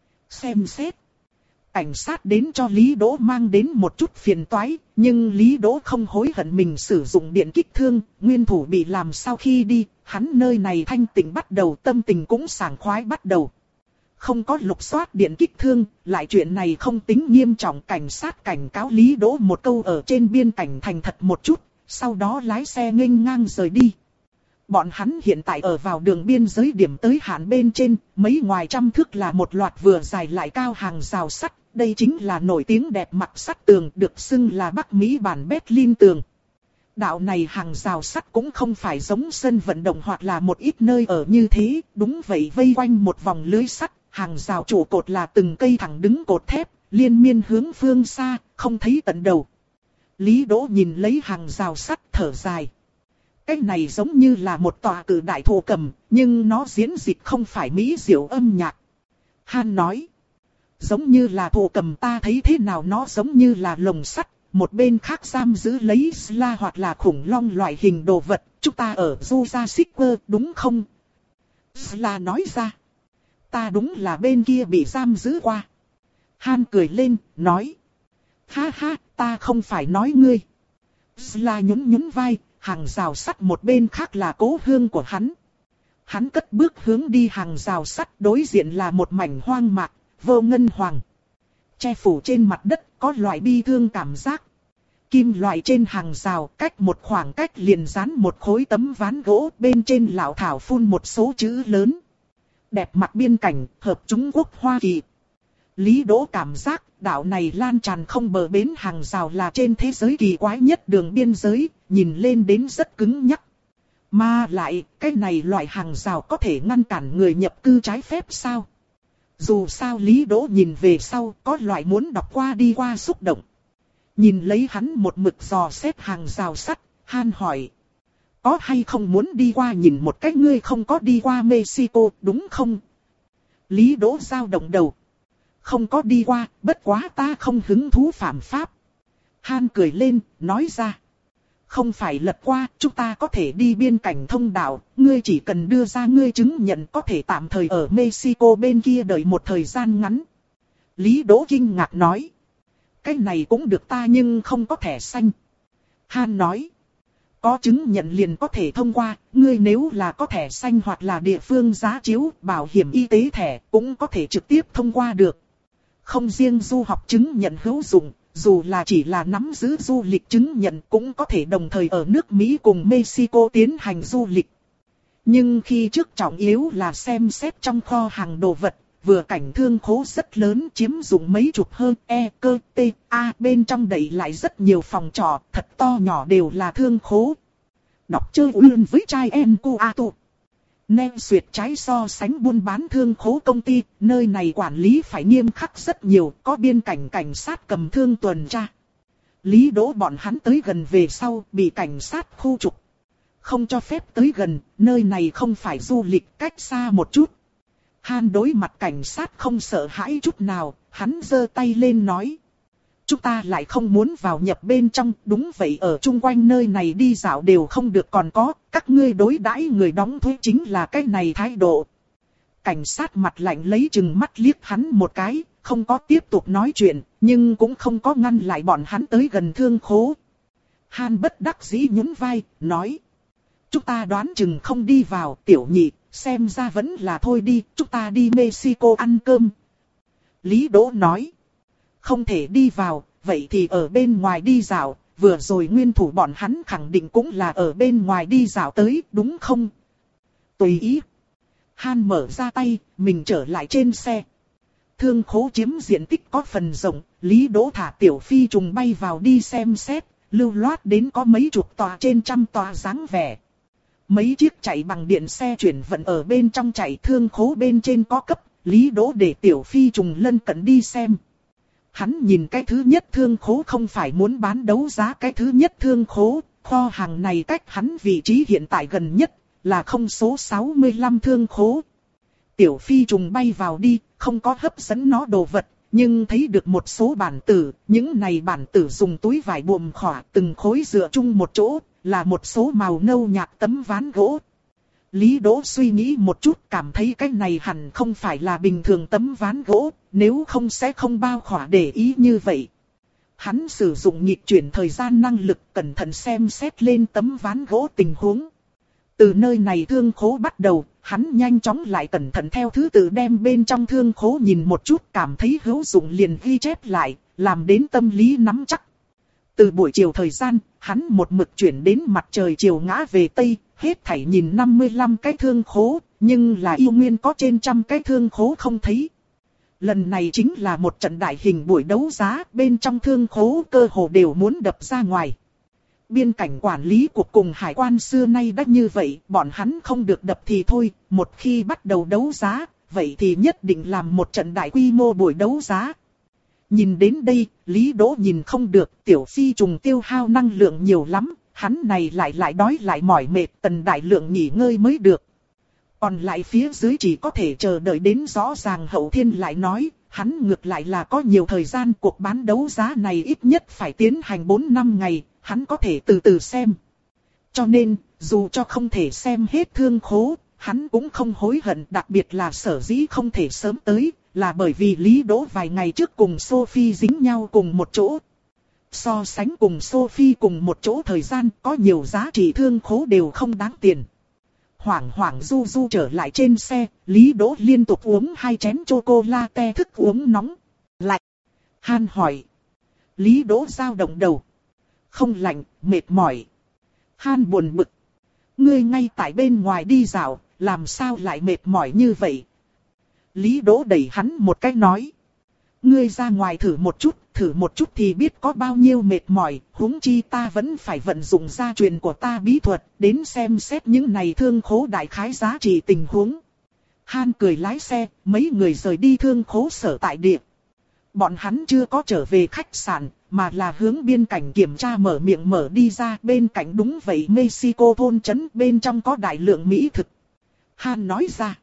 Xem xét. Cảnh sát đến cho Lý Đỗ mang đến một chút phiền toái, nhưng Lý Đỗ không hối hận mình sử dụng điện kích thương, nguyên thủ bị làm sau khi đi, hắn nơi này thanh tịnh bắt đầu, tâm tình cũng sảng khoái bắt đầu. Không có lục soát điện kích thương, lại chuyện này không tính nghiêm trọng, cảnh sát cảnh cáo Lý Đỗ một câu ở trên biên cảnh thành thật một chút, sau đó lái xe nghênh ngang rời đi. Bọn hắn hiện tại ở vào đường biên giới điểm tới hạn bên trên, mấy ngoài trăm thước là một loạt vừa dài lại cao hàng rào sắt, đây chính là nổi tiếng đẹp mặt sắt tường, được xưng là Bắc Mỹ bản Berlin tường. Đạo này hàng rào sắt cũng không phải giống sân vận động hoặc là một ít nơi ở như thế, đúng vậy, vây quanh một vòng lưới sắt, hàng rào trụ cột là từng cây thẳng đứng cột thép, liên miên hướng phương xa, không thấy tận đầu. Lý Đỗ nhìn lấy hàng rào sắt thở dài. Cái này giống như là một tòa cử đại thổ cầm, nhưng nó diễn dịch không phải mỹ diệu âm nhạc. Han nói. Giống như là thổ cầm, ta thấy thế nào nó giống như là lồng sắt, một bên khác giam giữ lấy Sla hoặc là khủng long loại hình đồ vật, chúng ta ở Jurassic World đúng không? Sla nói ra. Ta đúng là bên kia bị giam giữ qua. Han cười lên, nói. Ha ha, ta không phải nói ngươi. Sla nhún nhún vai, hàng rào sắt một bên khác là cố hương của hắn. Hắn cất bước hướng đi hàng rào sắt, đối diện là một mảnh hoang mạc, vô ngân hoàng. Che phủ trên mặt đất, có loại bi thương cảm giác. Kim loại trên hàng rào, cách một khoảng cách liền dán một khối tấm ván gỗ, bên trên lão thảo phun một số chữ lớn. Đẹp mặt biên cảnh, hợp Trung Quốc Hoa Kỳ. Lý Đỗ cảm giác, đạo này lan tràn không bờ bến hàng rào là trên thế giới kỳ quái nhất đường biên giới, nhìn lên đến rất cứng nhắc. Mà lại, cái này loại hàng rào có thể ngăn cản người nhập cư trái phép sao? Dù sao Lý Đỗ nhìn về sau, có loại muốn đọc qua đi qua xúc động. Nhìn lấy hắn một mực dò xét hàng rào sắt, Han hỏi. Có hay không muốn đi qua nhìn một cách, ngươi không có đi qua Mexico, đúng không? Lý Đỗ dao động đầu. Không có đi qua, bất quá ta không hứng thú phạm pháp. Han cười lên, nói ra. Không phải lật qua, chúng ta có thể đi biên cảnh thông đạo, ngươi chỉ cần đưa ra ngươi chứng nhận có thể tạm thời ở Mexico bên kia đợi một thời gian ngắn. Lý Đỗ kinh ngạc nói. Cái này cũng được ta nhưng không có thẻ xanh. Han nói. Có chứng nhận liền có thể thông qua, ngươi nếu là có thẻ xanh hoặc là địa phương giá chiếu, bảo hiểm y tế thẻ cũng có thể trực tiếp thông qua được. Không riêng du học chứng nhận hữu dụng, dù là chỉ là nắm giữ du lịch chứng nhận cũng có thể đồng thời ở nước Mỹ cùng Mexico tiến hành du lịch. Nhưng khi trước trọng yếu là xem xét trong kho hàng đồ vật, vừa cảnh thương khố rất lớn chiếm dụng mấy chục hơn E, cơ, T, A, bên trong đẩy lại rất nhiều phòng trọ, thật to nhỏ đều là thương khố. Đọc chơi uyên với trai en cu a tụ. Nem xuyệt trái so sánh buôn bán thương khố công ty, nơi này quản lý phải nghiêm khắc rất nhiều, có biên cảnh cảnh sát cầm thương tuần tra. Lý Đỗ bọn hắn tới gần về sau, bị cảnh sát khu trục. Không cho phép tới gần, nơi này không phải du lịch, cách xa một chút. Han đối mặt cảnh sát không sợ hãi chút nào, hắn giơ tay lên nói. chúng ta lại không muốn vào nhập bên trong, đúng vậy ở chung quanh nơi này đi dạo đều không được còn có, các ngươi đối đãi người đóng thuế chính là cái này thái độ. Cảnh sát mặt lạnh lấy chừng mắt liếc hắn một cái, không có tiếp tục nói chuyện, nhưng cũng không có ngăn lại bọn hắn tới gần thương khố. Han bất đắc dĩ nhún vai, nói. Chúng ta đoán chừng không đi vào, tiểu nhị, xem ra vẫn là thôi đi, chúng ta đi Mexico ăn cơm. Lý Đỗ nói. Không thể đi vào, vậy thì ở bên ngoài đi dạo, vừa rồi nguyên thủ bọn hắn khẳng định cũng là ở bên ngoài đi dạo tới, đúng không? Tùy ý. Han mở ra tay, mình trở lại trên xe. Thương khố chiếm diện tích có phần rộng, Lý Đỗ thả tiểu phi trùng bay vào đi xem xét, lưu loát đến có mấy chục tòa trên trăm tòa dáng vẻ. Mấy chiếc chạy bằng điện xe chuyển vận ở bên trong chạy, thương khố bên trên có cấp, Lý Đỗ để tiểu phi trùng lân cận đi xem. Hắn nhìn cái thứ nhất thương khố không phải muốn bán đấu giá cái thứ nhất thương khố, kho hàng này cách hắn vị trí hiện tại gần nhất, là không số sáu mươi lăm thương khố. Tiểu phi trùng bay vào đi, không có hấp dẫn nó đồ vật, nhưng thấy được một số bản tử, những này bản tử dùng túi vải buồm khỏa từng khối dựa chung một chỗ, là một số màu nâu nhạt tấm ván gỗ. Lý Đỗ suy nghĩ một chút, cảm thấy cái này hẳn không phải là bình thường tấm ván gỗ, nếu không sẽ không bao khỏa để ý như vậy. Hắn sử dụng nhịp chuyển thời gian năng lực, cẩn thận xem xét lên tấm ván gỗ tình huống. Từ nơi này thương khố bắt đầu, hắn nhanh chóng lại cẩn thận theo thứ tự đem bên trong thương khố nhìn một chút, cảm thấy hữu dụng liền ghi chép lại, làm đến tâm lý nắm chắc. Từ buổi chiều thời gian, hắn một mực chuyển đến mặt trời chiều ngã về Tây, hết thảy nhìn năm mươi lăm cái thương khố, nhưng là yêu nguyên có trên trăm cái thương khố không thấy. Lần này chính là một trận đại hình buổi đấu giá, bên trong thương khố cơ hồ đều muốn đập ra ngoài. Biên cảnh quản lý cuộc cùng hải quan xưa nay đã như vậy, bọn hắn không được đập thì thôi, một khi bắt đầu đấu giá, vậy thì nhất định làm một trận đại quy mô buổi đấu giá. Nhìn đến đây, Lý Đỗ nhìn không được, tiểu phi trùng tiêu hao năng lượng nhiều lắm, hắn này lại lại đói lại mỏi mệt, cần đại lượng nghỉ ngơi mới được. Còn lại phía dưới chỉ có thể chờ đợi đến rõ ràng Hậu Thiên lại nói, hắn ngược lại là có nhiều thời gian, cuộc bán đấu giá này ít nhất phải tiến hành bốn năm ngày, hắn có thể từ từ xem. Cho nên, dù cho không thể xem hết thương khố, hắn cũng không hối hận, đặc biệt là sở dĩ không thể sớm tới, là bởi vì Lý Đỗ vài ngày trước cùng Sophie dính nhau cùng một chỗ. So sánh cùng Sophie cùng một chỗ thời gian, có nhiều giá trị thương khố đều không đáng tiền. Hoảng hoảng du du trở lại trên xe, Lý Đỗ liên tục uống hai chén chocolate thức uống nóng. Lạnh. Han hỏi. Lý Đỗ dao động đầu. Không lạnh, mệt mỏi. Han buồn bực. Ngươi ngay tại bên ngoài đi dạo, làm sao lại mệt mỏi như vậy? Lý Đỗ đẩy hắn một cái nói. Ngươi ra ngoài thử một chút, thử một chút thì biết có bao nhiêu mệt mỏi, huống chi ta vẫn phải vận dụng gia truyền của ta bí thuật, đến xem xét những này thương khố đại khái giá trị tình huống. Han cười lái xe, mấy người rời đi thương khố sở tại địa. Bọn hắn chưa có trở về khách sạn, mà là hướng biên cảnh kiểm tra mở miệng mở đi ra, bên cạnh đúng vậy Mexico thôn trấn, bên trong có đại lượng mỹ thực. Han nói ra.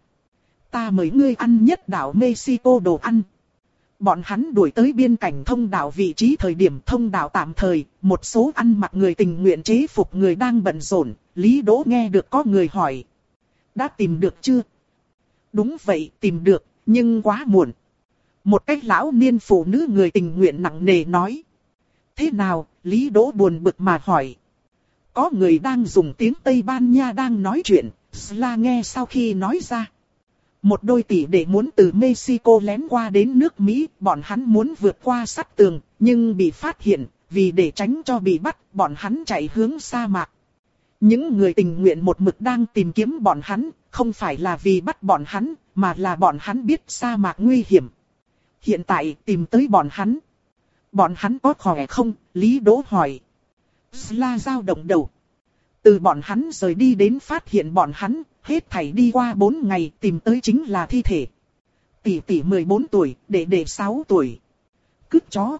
Ta mời ngươi ăn nhất đảo Mexico đồ ăn. Bọn hắn đuổi tới biên cảnh thông đạo vị trí thời điểm thông đạo tạm thời, một số ăn mặc người tình nguyện chế phục người đang bận rộn, Lý Đỗ nghe được có người hỏi. Đã tìm được chưa? Đúng vậy, tìm được, nhưng quá muộn. Một cái lão niên phụ nữ người tình nguyện nặng nề nói. Thế nào, Lý Đỗ buồn bực mà hỏi. Có người đang dùng tiếng Tây Ban Nha đang nói chuyện, Sla nghe sau khi nói ra. Một đôi tỷ đệ muốn từ Mexico lén qua đến nước Mỹ, bọn hắn muốn vượt qua sắt tường, nhưng bị phát hiện, vì để tránh cho bị bắt, bọn hắn chạy hướng sa mạc. Những người tình nguyện một mực đang tìm kiếm bọn hắn, không phải là vì bắt bọn hắn, mà là bọn hắn biết sa mạc nguy hiểm. Hiện tại tìm tới bọn hắn. Bọn hắn có khỏe không? Lý Đỗ hỏi. Sla dao động đầu. Từ bọn hắn rời đi đến phát hiện bọn hắn, hết thảy đi qua bốn ngày tìm tới chính là thi thể. Tỷ tỷ mười bốn tuổi, đệ đệ sáu tuổi. Cứt chó.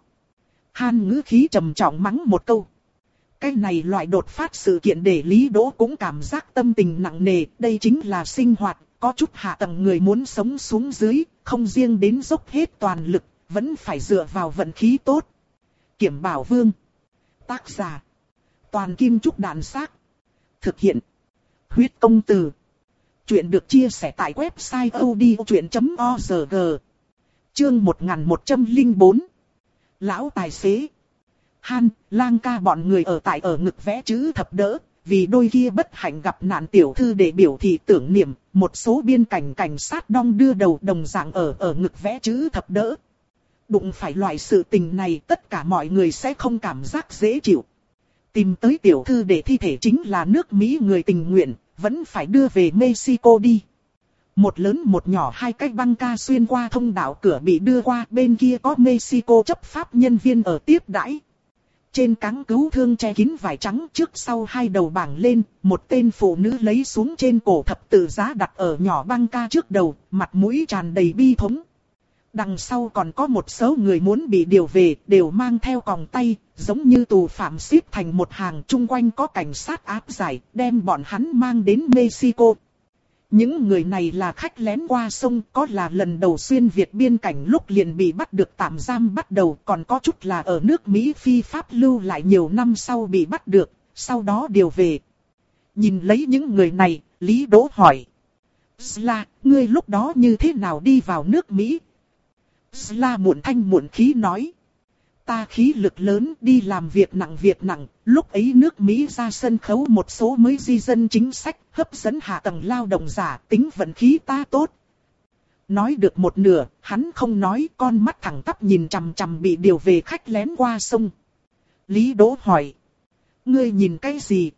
Han ngữ khí trầm trọng mắng một câu. Cái này loại đột phát sự kiện để Lý Đỗ cũng cảm giác tâm tình nặng nề. Đây chính là sinh hoạt, có chút hạ tầng người muốn sống xuống dưới, không riêng đến dốc hết toàn lực, vẫn phải dựa vào vận khí tốt. Kiểm Bảo Vương. Tác giả. Toàn Kim Trúc Đàn Xác. Thực hiện. Huyết Công Từ. Chuyện được chia sẻ tại website odchuyện chấm org. Chương một nghìn một trăm lẻ bốn. Lão tài xế. Han, Lang ca bọn người ở tại ở ngực vẽ chữ thập đỡ, vì đôi kia bất hạnh gặp nạn tiểu thư để biểu thị tưởng niệm, một số biên cảnh cảnh sát đong đưa đầu đồng dạng ở ở ngực vẽ chữ thập đỡ. Đụng phải loại sự tình này tất cả mọi người sẽ không cảm giác dễ chịu. Tìm tới tiểu thư để thi thể chính là nước Mỹ người tình nguyện, vẫn phải đưa về Mexico đi. Một lớn một nhỏ hai cái băng ca xuyên qua thông đạo cửa bị đưa qua, bên kia có Mexico chấp pháp nhân viên ở tiếp đãi. Trên cáng cứu thương che kín vải trắng, trước sau hai đầu bảng lên, một tên phụ nữ lấy xuống trên cổ thập tự giá đặt ở nhỏ băng ca trước đầu, mặt mũi tràn đầy bi thống. Đằng sau còn có một số người muốn bị điều về, đều mang theo còng tay, giống như tù phạm xếp thành một hàng, chung quanh có cảnh sát áp giải, đem bọn hắn mang đến Mexico. Những người này là khách lén qua sông, có là lần đầu xuyên Việt biên cảnh lúc liền bị bắt được tạm giam bắt đầu, còn có chút là ở nước Mỹ phi pháp lưu lại nhiều năm sau bị bắt được, sau đó điều về. Nhìn lấy những người này, Lý Đỗ hỏi. Sla, ngươi lúc đó như thế nào đi vào nước Mỹ? Sla muộn thanh muộn khí nói. Ta khí lực lớn, đi làm việc nặng việc nặng, lúc ấy nước Mỹ ra sân khấu một số mới di dân chính sách, hấp dẫn hạ tầng lao động giả, tính vận khí ta tốt. Nói được một nửa, hắn không nói, con mắt thẳng tắp nhìn chằm chằm bị điều về khách lén qua sông. Lý Đỗ hỏi. Ngươi nhìn cái gì?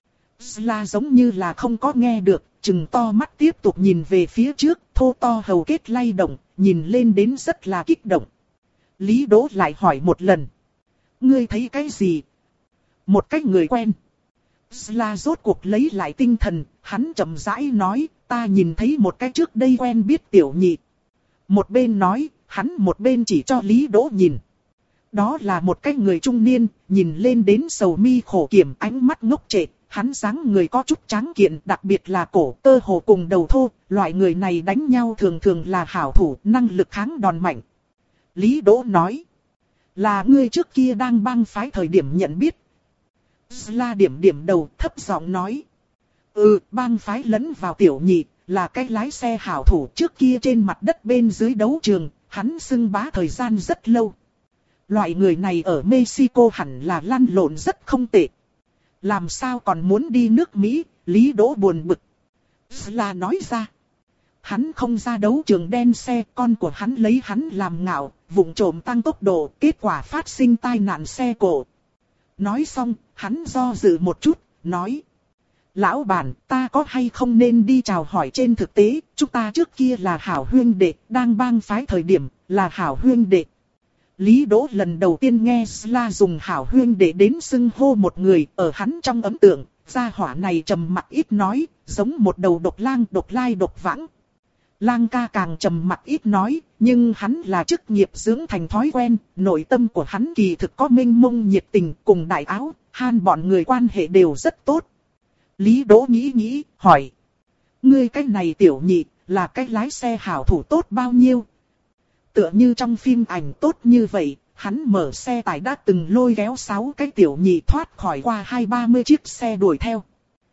Sla giống như là không có nghe được, trừng to mắt tiếp tục nhìn về phía trước, thô to hầu kết lay động, nhìn lên đến rất là kích động. Lý Đỗ lại hỏi một lần. Ngươi thấy cái gì? Một cái người quen. Sla rốt cuộc lấy lại tinh thần, hắn chậm rãi nói, ta nhìn thấy một cái trước đây quen biết tiểu nhị. Một bên nói, hắn một bên chỉ cho Lý Đỗ nhìn. Đó là một cái người trung niên, nhìn lên đến sầu mi khổ kiểm, ánh mắt ngốc trệ, hắn dáng người có chút tráng kiện, đặc biệt là cổ, cơ hồ cùng đầu thô, loại người này đánh nhau thường thường là hảo thủ, năng lực kháng đòn mạnh. Lý Đỗ nói, là ngươi trước kia đang bang phái thời điểm nhận biết. Sla điểm điểm đầu thấp giọng nói, ừ, bang phái lẫn vào tiểu nhị, là cái lái xe hảo thủ trước kia trên mặt đất bên dưới đấu trường, hắn xưng bá thời gian rất lâu. Loại người này ở Mexico hẳn là lăn lộn rất không tệ. Làm sao còn muốn đi nước Mỹ, Lý Đỗ buồn bực. Sla nói ra. Hắn không ra đấu trường đen xe, con của hắn lấy hắn làm ngạo, vụng trộm tăng tốc độ, kết quả phát sinh tai nạn xe cộ. Nói xong, hắn do dự một chút, nói. Lão bản, ta có hay không nên đi chào hỏi trên thực tế, chúng ta trước kia là hảo huyên đệ, đang bang phái thời điểm, là hảo huyên đệ. Lý Đỗ lần đầu tiên nghe Sla dùng hảo huyên đệ đến xưng hô một người, ở hắn trong ấn tượng, gia hỏa này trầm mặc ít nói, giống một đầu độc lang độc lai độc vãng. Lang ca càng trầm mặc ít nói, nhưng hắn là chức nghiệp dưỡng thành thói quen, nội tâm của hắn kỳ thực có mênh mông nhiệt tình, cùng đại áo, Han bọn người quan hệ đều rất tốt. Lý Đỗ nghĩ nghĩ, hỏi. Ngươi cái này tiểu nhị, là cái lái xe hảo thủ tốt bao nhiêu? Tựa như trong phim ảnh tốt như vậy, hắn mở xe tải đã từng lôi kéo sáu cái tiểu nhị thoát khỏi qua hai ba mươi chiếc xe đuổi theo.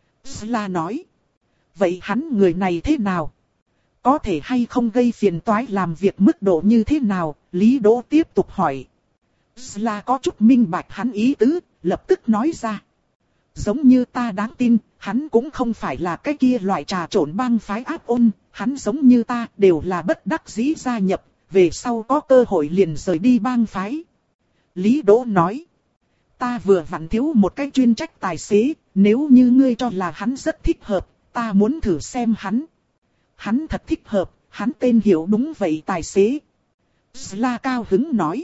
Sla nói. Vậy hắn người này thế nào? Có thể hay không gây phiền toái làm việc mức độ như thế nào? Lý Đỗ tiếp tục hỏi. Sla có chút minh bạch hắn ý tứ, lập tức nói ra. Giống như ta đáng tin, hắn cũng không phải là cái kia loại trà trộn bang phái ác ôn, hắn giống như ta đều là bất đắc dĩ gia nhập, về sau có cơ hội liền rời đi bang phái. Lý Đỗ nói. Ta vừa vặn thiếu một cái chuyên trách tài xế, nếu như ngươi cho là hắn rất thích hợp, ta muốn thử xem hắn. Hắn thật thích hợp, hắn tên hiểu đúng vậy tài xế. Sla cao hứng nói.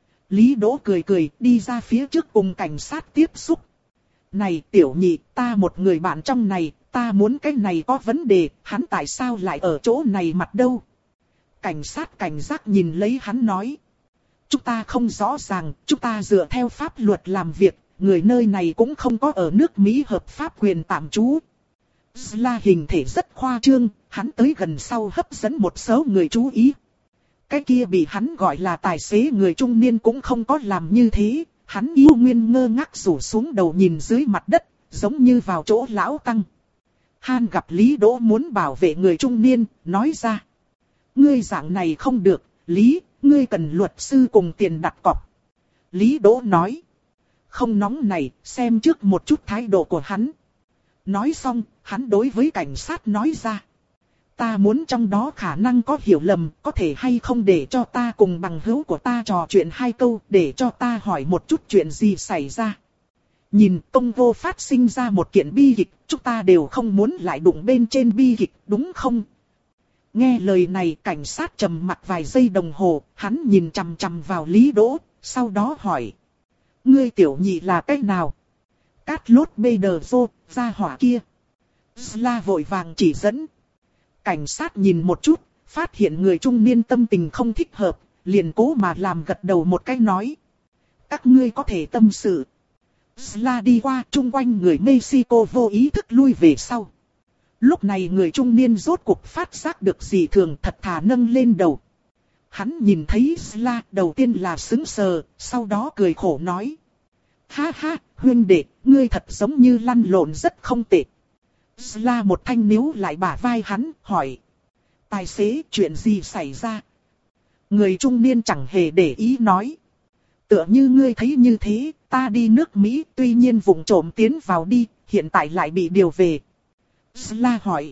Lý Đỗ cười cười đi ra phía trước cùng cảnh sát tiếp xúc. Này tiểu nhị, ta một người bạn trong này, ta muốn cái này có vấn đề, hắn tại sao lại ở chỗ này mặt đâu? Cảnh sát cảnh giác nhìn lấy hắn nói. Chúng ta không rõ ràng, chúng ta dựa theo pháp luật làm việc, người nơi này cũng không có ở nước Mỹ hợp pháp quyền tạm trú. Sla hình thể rất khoa trương, hắn tới gần sau hấp dẫn một số người chú ý. Cái kia bị hắn gọi là tài xế người trung niên cũng không có làm như thế, hắn yêu nguyên ngơ ngác rủ xuống đầu nhìn dưới mặt đất, giống như vào chỗ lão tăng. Han gặp Lý Đỗ muốn bảo vệ người trung niên, nói ra. Ngươi dạng này không được, Lý, ngươi cần luật sư cùng tiền đặt cọc. Lý Đỗ nói. Không nóng này, xem trước một chút thái độ của hắn. Nói xong, hắn đối với cảnh sát nói ra. Ta muốn trong đó khả năng có hiểu lầm, có thể hay không để cho ta cùng bằng hữu của ta trò chuyện hai câu, để cho ta hỏi một chút chuyện gì xảy ra. Nhìn Congo phát sinh ra một kiện bi kịch, chúng ta đều không muốn lại đụng bên trên bi kịch, đúng không? Nghe lời này, cảnh sát trầm mặt vài giây đồng hồ, hắn nhìn chằm chằm vào Lý Đỗ, sau đó hỏi. Ngươi tiểu nhị là cái nào? Cát lốt bê đờ rô, ra hỏa kia. Sla vội vàng chỉ dẫn. Cảnh sát nhìn một chút, phát hiện người trung niên tâm tình không thích hợp, liền cố mà làm gật đầu một cái nói. Các ngươi có thể tâm sự. Sla đi qua chung quanh người Mexico vô ý thức lui về sau. Lúc này người trung niên rốt cuộc phát giác được gì thường, thật thà nâng lên đầu. Hắn nhìn thấy Sla đầu tiên là sững sờ, sau đó cười khổ nói. Ha ha, huynh đệ, ngươi thật giống như lăn lộn rất không tệ. Sla một thanh níu lại bả vai hắn, hỏi. Tài xế, chuyện gì xảy ra? Người trung niên chẳng hề để ý nói. Tựa như ngươi thấy như thế, ta đi nước Mỹ, tuy nhiên vùng trộm tiến vào đi, hiện tại lại bị điều về. Sla hỏi.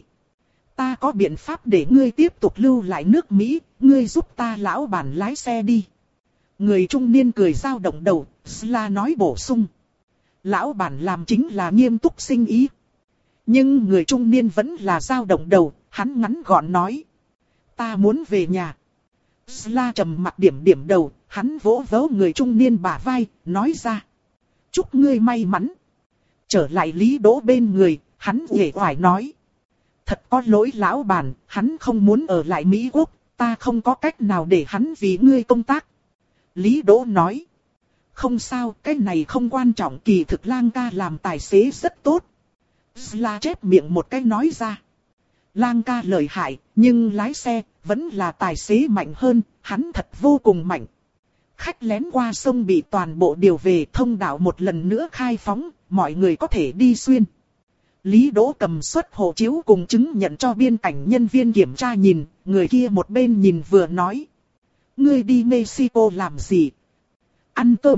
Ta có biện pháp để ngươi tiếp tục lưu lại nước Mỹ, ngươi giúp ta lão bản lái xe đi. Người trung niên cười dao động đầu, Sla nói bổ sung. Lão bản làm chính là nghiêm túc sinh ý. Nhưng người trung niên vẫn là dao động đầu, hắn ngắn gọn nói. Ta muốn về nhà. Sla trầm mặt điểm điểm đầu, hắn vỗ vỗ người trung niên bả vai, nói ra. Chúc ngươi may mắn. Trở lại Lý Đỗ bên người, hắn uể oải nói. Thật có lỗi lão bản, hắn không muốn ở lại Mỹ Quốc, ta không có cách nào để hắn vì ngươi công tác. Lý Đỗ nói. Không sao, cái này không quan trọng, kỳ thực Lang ca làm tài xế rất tốt. Sla chép miệng một cái nói ra. Lang ca lợi hại, nhưng lái xe, vẫn là tài xế mạnh hơn, hắn thật vô cùng mạnh. Khách lén qua sông bị toàn bộ điều về, thông đạo một lần nữa khai phóng, mọi người có thể đi xuyên. Lý Đỗ cầm xuất hộ chiếu cùng chứng nhận cho biên cảnh nhân viên kiểm tra nhìn, người kia một bên nhìn vừa nói. Ngươi đi Mexico làm gì? Ăn cơm.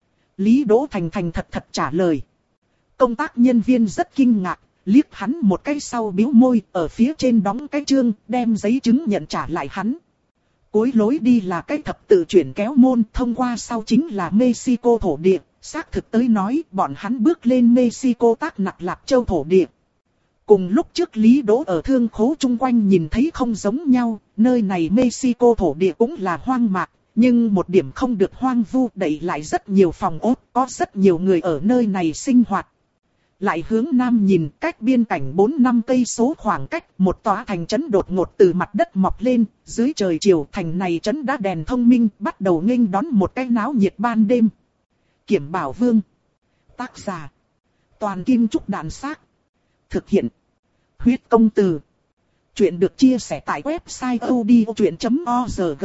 Lý Đỗ thành thành thật thật trả lời. Công tác nhân viên rất kinh ngạc, liếc hắn một cái sau bĩu môi, ở phía trên đóng cái chương, đem giấy chứng nhận trả lại hắn. Cuối lối đi là cái thập tự chuyển kéo môn, thông qua sau chính là Mexico thổ địa. Xác thực tới nói, bọn hắn bước lên Mexico tác nặc Lạc Châu thổ địa. Cùng lúc trước Lý Đỗ ở thương khố chung quanh nhìn thấy không giống nhau, nơi này Mexico thổ địa cũng là hoang mạc, nhưng một điểm không được hoang vu, đậy lại rất nhiều phòng ốt, có rất nhiều người ở nơi này sinh hoạt. Lại hướng nam nhìn, cách biên cảnh bốn năm cây số khoảng cách, một tòa thành trấn đột ngột từ mặt đất mọc lên, dưới trời chiều thành này trấn đã đèn thông minh, bắt đầu nghênh đón một cái náo nhiệt ban đêm. Kiểm Bảo Vương. Tác giả. Toàn Kim Trúc Đạn Xác. Thực hiện. Huyết Công Từ. Chuyện được chia sẻ tại website odchuyện chấm org.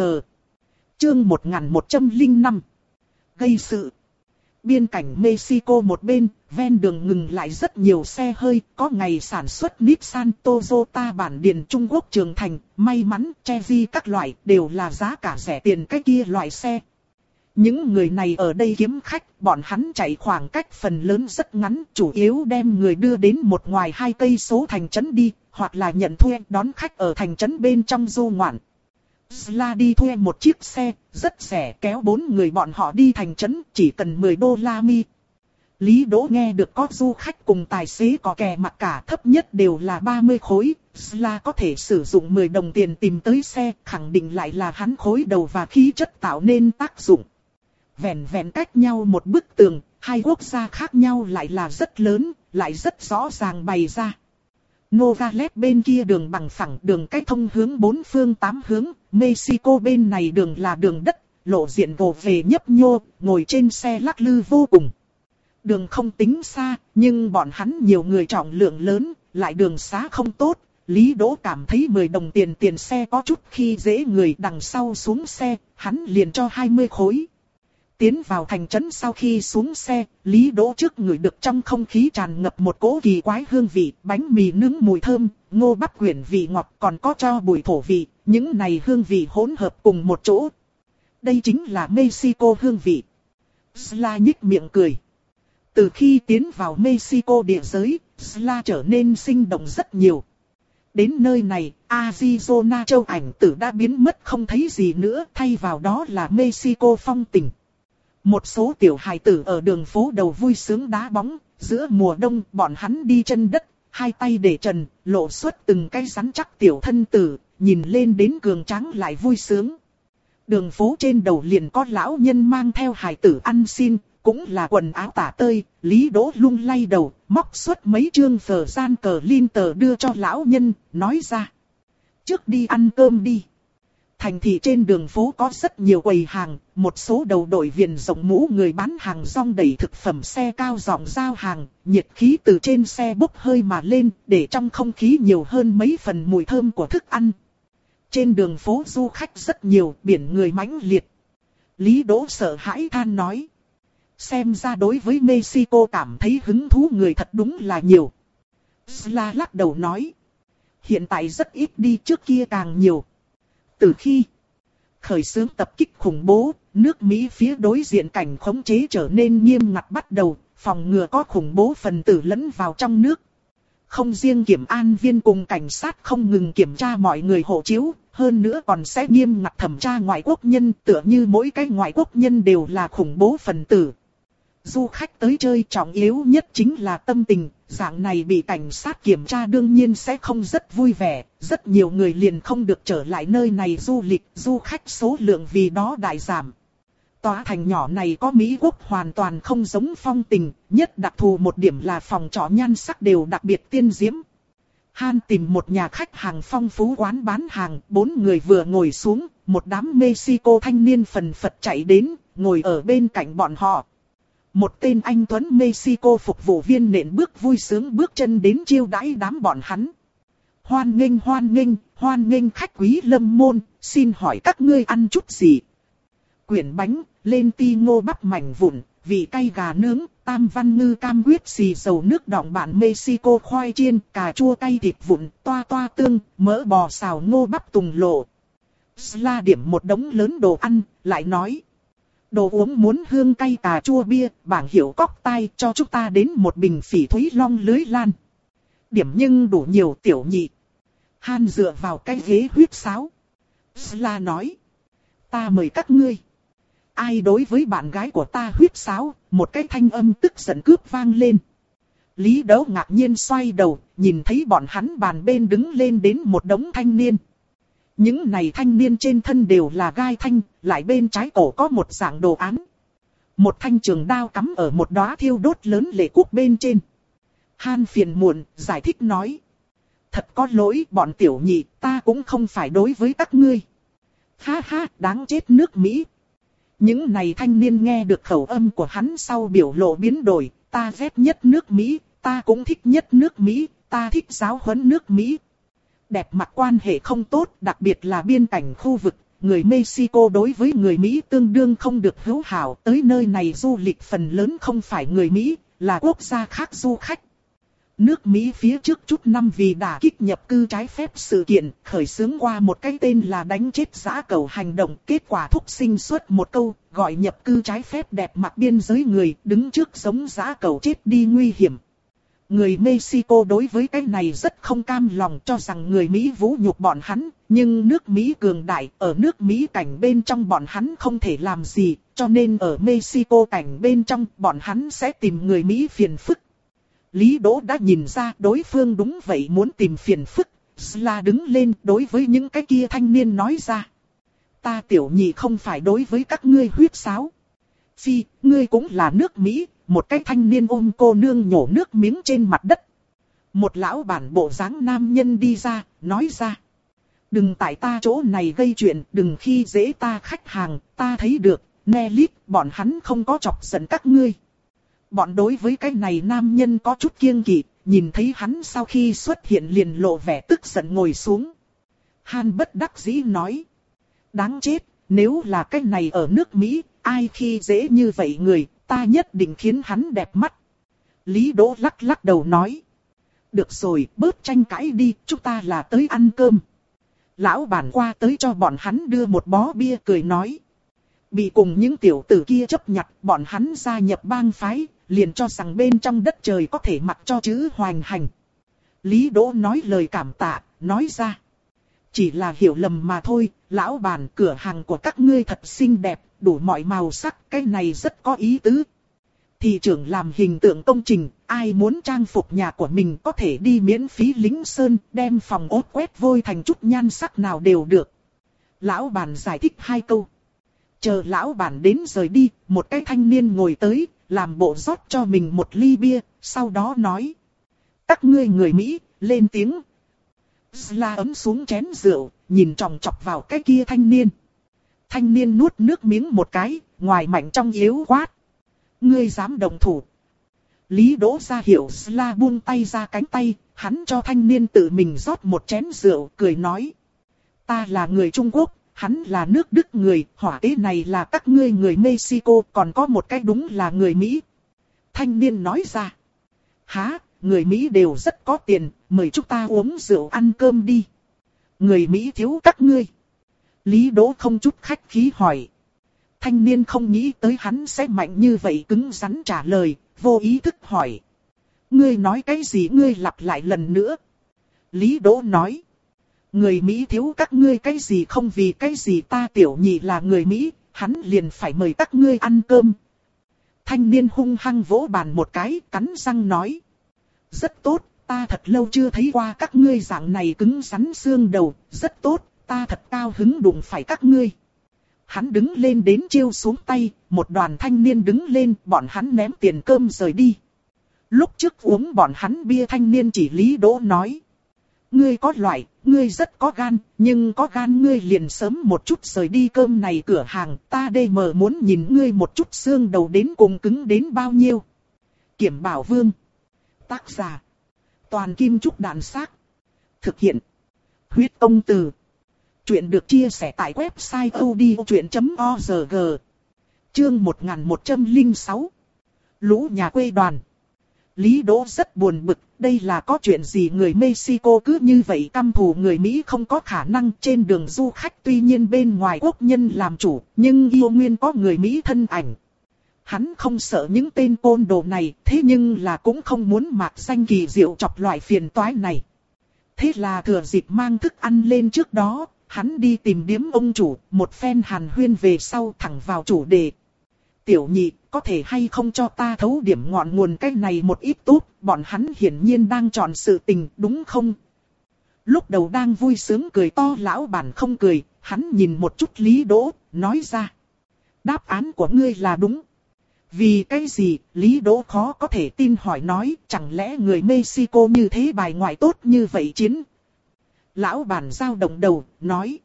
Chương một nghìn một trăm lẻ năm. Gây sự. Biên cảnh Mexico một bên, ven đường ngừng lại rất nhiều xe hơi, có ngày sản xuất Nissan, Toyota bản điền Trung Quốc Trường Thành, may mắn, Chevy các loại, đều là giá cả rẻ tiền cái kia loại xe. Những người này ở đây kiếm khách, bọn hắn chạy khoảng cách phần lớn rất ngắn, chủ yếu đem người đưa đến một ngoài hai cây số thành trấn đi, hoặc là nhận thuê đón khách ở thành trấn bên trong du ngoạn. Sla đi thuê một chiếc xe, rất rẻ, kéo bốn người bọn họ đi thành trấn, chỉ cần mười đô la mi. Lý Đỗ nghe được có du khách cùng tài xế có kè mặc cả, thấp nhất đều là ba mươi khối, Sla có thể sử dụng mười đồng tiền tìm tới xe, khẳng định lại là hắn khối đầu và khí chất tạo nên tác dụng. Vẹn vẹn cách nhau một bức tường, hai quốc gia khác nhau lại là rất lớn, lại rất rõ ràng bày ra. Nogales bên kia đường bằng phẳng, đường cách thông hướng bốn phương tám hướng, Mexico bên này đường là đường đất, lộ diện gồ về nhấp nhô, ngồi trên xe lắc lư vô cùng. Đường không tính xa, nhưng bọn hắn nhiều người trọng lượng lớn, lại đường xá không tốt, Lý Đỗ cảm thấy mười đồng tiền tiền xe có chút khi dễ người, đằng sau xuống xe, hắn liền cho hai mươi khối. Tiến vào thành trấn sau khi xuống xe, Lý Đỗ trước ngửi được trong không khí tràn ngập một cỗ kỳ quái hương vị, bánh mì nướng mùi thơm, ngô bắp quyển vị ngọt, còn có cho bùi thổ vị, những này hương vị hỗn hợp cùng một chỗ. Đây chính là Mexico hương vị. Sla nhích miệng cười. Từ khi tiến vào Mexico địa giới, Sla trở nên sinh động rất nhiều. Đến nơi này, Arizona châu ảnh tử đã biến mất không thấy gì nữa, thay vào đó là Mexico phong tình. Một số tiểu hài tử ở đường phố đầu vui sướng đá bóng, giữa mùa đông bọn hắn đi chân đất, hai tay để trần, lộ xuất từng cái rắn chắc tiểu thân tử, nhìn lên đến cường tráng lại vui sướng. Đường phố trên đầu liền có lão nhân mang theo hài tử ăn xin, cũng là quần áo tả tơi. Lý Đỗ lung lay đầu, móc xuất mấy chương phở gian cờ lin tờ đưa cho lão nhân, nói ra. Trước đi ăn cơm đi. Thành thị trên đường phố có rất nhiều quầy hàng, một số đầu đội viền rộng mũ người bán hàng rong đẩy thực phẩm xe cao giọng giao hàng, nhiệt khí từ trên xe bốc hơi mà lên, để trong không khí nhiều hơn mấy phần mùi thơm của thức ăn. Trên đường phố du khách rất nhiều, biển người mãnh liệt. Lý Đỗ sợ hãi than nói. Xem ra đối với Mexico cảm thấy hứng thú người thật đúng là nhiều. Sla lắc đầu nói. Hiện tại rất ít đi, trước kia càng nhiều. Từ khi khởi xướng tập kích khủng bố, nước Mỹ phía đối diện cảnh khống chế trở nên nghiêm ngặt bắt đầu, phòng ngừa có khủng bố phần tử lẫn vào trong nước. Không riêng kiểm an viên cùng cảnh sát không ngừng kiểm tra mọi người hộ chiếu, hơn nữa còn sẽ nghiêm ngặt thẩm tra ngoại quốc nhân, tựa như mỗi cái ngoại quốc nhân đều là khủng bố phần tử. Du khách tới chơi trọng yếu nhất chính là tâm tình, dạng này bị cảnh sát kiểm tra đương nhiên sẽ không rất vui vẻ, rất nhiều người liền không được trở lại nơi này du lịch, du khách số lượng vì đó đại giảm. Tòa thành nhỏ này có Mỹ Quốc hoàn toàn không giống phong tình, nhất đặc thù một điểm là phòng trọ nhan sắc đều đặc biệt tiên diễm. Han tìm một nhà khách hàng phong phú quán bán hàng, bốn người vừa ngồi xuống, một đám Mexico thanh niên phần phật chạy đến, ngồi ở bên cạnh bọn họ. Một tên anh tuấn Mexico phục vụ viên nện bước vui sướng bước chân đến chiêu đãi đám bọn hắn. Hoan nghênh hoan nghênh, hoan nghênh khách quý lâm môn, xin hỏi các ngươi ăn chút gì? Quyển bánh, lên ti ngô bắp mảnh vụn, vị cay gà nướng, tam văn ngư cam huyết xì dầu nước đọng bản Mexico khoai chiên, cà chua cay thịt vụn, toa toa tương, mỡ bò xào ngô bắp tùng lộ. Sla điểm một đống lớn đồ ăn, lại nói. Đồ uống muốn hương cay cà chua bia, bảng hiệu cóc tai cho chúng ta đến một bình phỉ thúy long lưới lan. Điểm nhưng đủ nhiều tiểu nhị. Han dựa vào cái ghế huyết sáo. Sla nói. Ta mời các ngươi. Ai đối với bạn gái của ta huyết sáo, một cái thanh âm tức giận cướp vang lên. Lý Đỗ ngạc nhiên xoay đầu, nhìn thấy bọn hắn bàn bên đứng lên đến một đống thanh niên. Những này thanh niên trên thân đều là gai thanh, lại bên trái cổ có một dạng đồ án. Một thanh trường đao cắm ở một đóa thiêu đốt lớn lệ quốc bên trên. Han phiền muộn, giải thích nói. Thật có lỗi bọn tiểu nhị, ta cũng không phải đối với các ngươi. Ha ha, đáng chết nước Mỹ. Những này thanh niên nghe được khẩu âm của hắn sau biểu lộ biến đổi. Ta ghét nhất nước Mỹ, ta cũng thích nhất nước Mỹ, ta thích giáo huấn nước Mỹ. Đẹp mặt quan hệ không tốt, đặc biệt là biên cảnh khu vực, người Mexico đối với người Mỹ tương đương không được hữu hảo, tới nơi này du lịch phần lớn không phải người Mỹ, là quốc gia khác du khách. Nước Mỹ phía trước chút năm vì đả kích nhập cư trái phép sự kiện, khởi xướng qua một cái tên là đánh chết dã cẩu hành động, kết quả thúc sinh xuất một câu, gọi nhập cư trái phép đẹp mặt biên giới người, đứng trước giống dã cẩu chết đi nguy hiểm. Người Mexico đối với cái này rất không cam lòng, cho rằng người Mỹ vũ nhục bọn hắn, nhưng nước Mỹ cường đại, ở nước Mỹ cảnh bên trong bọn hắn không thể làm gì, cho nên ở Mexico cảnh bên trong bọn hắn sẽ tìm người Mỹ phiền phức. Lý Đỗ đã nhìn ra đối phương đúng vậy muốn tìm phiền phức, Sla đứng lên đối với những cái kia thanh niên nói ra. Ta tiểu nhị không phải đối với các ngươi huyết sáo. Phi, ngươi cũng là nước Mỹ. Một cái thanh niên ôm cô nương nhổ nước miếng trên mặt đất. Một lão bản bộ dáng nam nhân đi ra, nói ra. Đừng tại ta chỗ này gây chuyện, đừng khi dễ ta khách hàng, ta thấy được, Nelly, bọn hắn không có chọc giận các ngươi. Bọn đối với cái này nam nhân có chút kiêng kỵ, nhìn thấy hắn sau khi xuất hiện liền lộ vẻ tức giận ngồi xuống. Han bất đắc dĩ nói. Đáng chết, nếu là cái này ở nước Mỹ, ai khi dễ như vậy người, ta nhất định khiến hắn đẹp mắt. Lý Đỗ lắc lắc đầu nói. Được rồi, bớt tranh cãi đi, chúng ta là tới ăn cơm. Lão bản qua tới cho bọn hắn đưa một bó bia cười nói. Bị cùng những tiểu tử kia chấp nhặt, bọn hắn gia nhập bang phái, liền cho rằng bên trong đất trời có thể mặc cho chữ hoành hành. Lý Đỗ nói lời cảm tạ, nói ra. Chỉ là hiểu lầm mà thôi, lão bản, cửa hàng của các ngươi thật xinh đẹp, đủ mọi màu sắc, cái này rất có ý tứ. Thị trưởng làm hình tượng công trình, ai muốn trang phục nhà của mình có thể đi miễn phí lính sơn, đem phòng ốt quét vôi thành chút nhan sắc nào đều được. Lão bản giải thích hai câu. Chờ lão bản đến rời đi, một cái thanh niên ngồi tới, làm bộ rót cho mình một ly bia, sau đó nói. Các ngươi người Mỹ, lên tiếng. Sla ấm xuống chén rượu, nhìn chòng chọc vào cái kia thanh niên. Thanh niên nuốt nước miếng một cái, ngoài mạnh trong yếu quát. Ngươi dám đồng thủ. Lý Đỗ ra hiệu Sla buông tay ra cánh tay, hắn cho thanh niên tự mình rót một chén rượu, cười nói. Ta là người Trung Quốc, hắn là nước Đức người, hỏa tế này là các ngươi người Mexico, còn có một cái đúng là người Mỹ. Thanh niên nói ra. Hả, người Mỹ đều rất có tiền, mời chúng ta uống rượu ăn cơm đi. Người Mỹ thiếu các ngươi. Lý Đỗ không chút khách khí hỏi. Thanh niên không nghĩ tới hắn sẽ mạnh như vậy cứng rắn trả lời, vô ý thức hỏi. Ngươi nói cái gì ngươi lặp lại lần nữa? Lý Đỗ nói. Người Mỹ thiếu các ngươi cái gì không vì cái gì ta tiểu nhị là người Mỹ, hắn liền phải mời các ngươi ăn cơm. Thanh niên hung hăng vỗ bàn một cái, cắn răng nói. Rất tốt, ta thật lâu chưa thấy qua các ngươi dạng này cứng rắn xương đầu, rất tốt, ta thật cao hứng đụng phải các ngươi. Hắn đứng lên đến chiêu xuống tay, một đoàn thanh niên đứng lên, bọn hắn ném tiền cơm rời đi. Lúc trước uống bọn hắn bia thanh niên chỉ Lý Đỗ nói. Ngươi có loại, ngươi rất có gan, nhưng có gan ngươi liền sớm một chút rời đi cơm này cửa hàng, ta đây mờ muốn nhìn ngươi một chút xương đầu đến cùng cứng đến bao nhiêu. Kiểm Bảo Vương. Tác giả. Toàn Kim Trúc Đàn Xác. Thực hiện. Huyết Công Từ. Chuyện được chia sẻ tại website odchuyện chấm org. Chương một nghìn một trăm lẻ sáu. Lũ nhà quê đoàn. Lý Đỗ rất buồn bực, đây là có chuyện gì người Mexico cứ như vậy căm thù người Mỹ không có khả năng. Trên đường du khách tuy nhiên bên ngoài quốc nhân làm chủ, nhưng yêu nguyên có người Mỹ thân ảnh. Hắn không sợ những tên côn đồ này, thế nhưng là cũng không muốn mạc danh kỳ diệu chọc loại phiền toái này. Thế là thừa dịp mang thức ăn lên trước đó, hắn đi tìm điếm ông chủ, một phen hàn huyên về sau thẳng vào chủ đề. Tiểu nhị, có thể hay không cho ta thấu điểm ngọn nguồn cái này một ít tốt, bọn hắn hiển nhiên đang chọn sự tình, đúng không? Lúc đầu đang vui sướng cười to lão bản không cười, hắn nhìn một chút Lý Đỗ, nói ra. Đáp án của ngươi là đúng. Vì cái gì, Lý Đỗ khó có thể tin hỏi nói, chẳng lẽ người Mexico như thế bài ngoại tốt như vậy chiến? Lão bản dao động đầu, nói.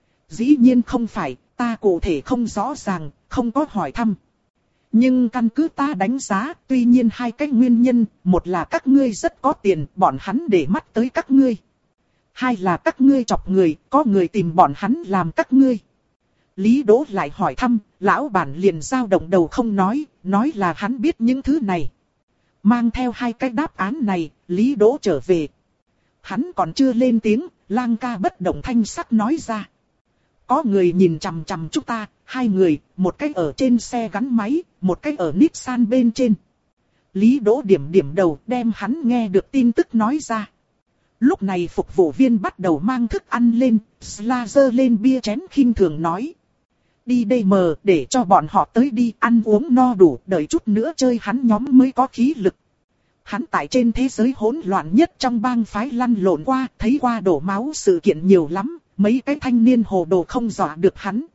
Dĩ nhiên không phải, ta cụ thể không rõ ràng, không có hỏi thăm. Nhưng căn cứ ta đánh giá, tuy nhiên hai cái nguyên nhân, một là các ngươi rất có tiền, bọn hắn để mắt tới các ngươi. Hai là các ngươi chọc người, có người tìm bọn hắn làm các ngươi. Lý Đỗ lại hỏi thăm, lão bản liền dao động đầu không nói, nói là hắn biết những thứ này. Mang theo hai cái đáp án này, Lý Đỗ trở về. Hắn còn chưa lên tiếng, Lang ca bất động thanh sắc nói ra. Có người nhìn chằm chằm chúng ta, hai người, một cái ở trên xe gắn máy, một cái ở Nissan bên trên. Lý Đỗ điểm điểm đầu đem hắn nghe được tin tức nói ra. Lúc này phục vụ viên bắt đầu mang thức ăn lên, Sla giơ lên bia chén khinh thường nói. Đi đây mờ, để cho bọn họ tới đi ăn uống no đủ, đợi chút nữa chơi hắn nhóm mới có khí lực. Hắn tại trên thế giới hỗn loạn nhất trong bang phái lăn lộn qua, thấy qua đổ máu sự kiện nhiều lắm, mấy cái thanh niên hồ đồ không dọa được hắn.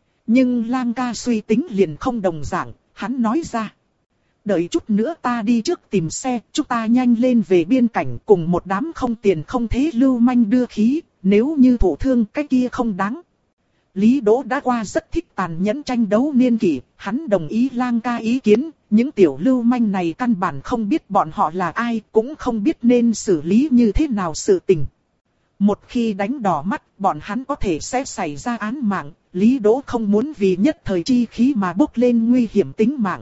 Nhưng Lang ca suy tính liền không đồng dạng, hắn nói ra. Đợi chút nữa ta đi trước tìm xe, chúng ta nhanh lên về biên cảnh cùng một đám không tiền không thế lưu manh đưa khí, nếu như thổ thương cái kia không đáng. Lý Đỗ đã qua rất thích tàn nhẫn tranh đấu niên kỷ, hắn đồng ý Lang ca ý kiến, Những tiểu lưu manh này căn bản không biết bọn họ là ai, cũng không biết nên xử lý như thế nào sự tình. Một khi đánh đỏ mắt, bọn hắn có thể sẽ xảy ra án mạng, Lý Đỗ không muốn vì nhất thời chi khí mà bốc lên nguy hiểm tính mạng.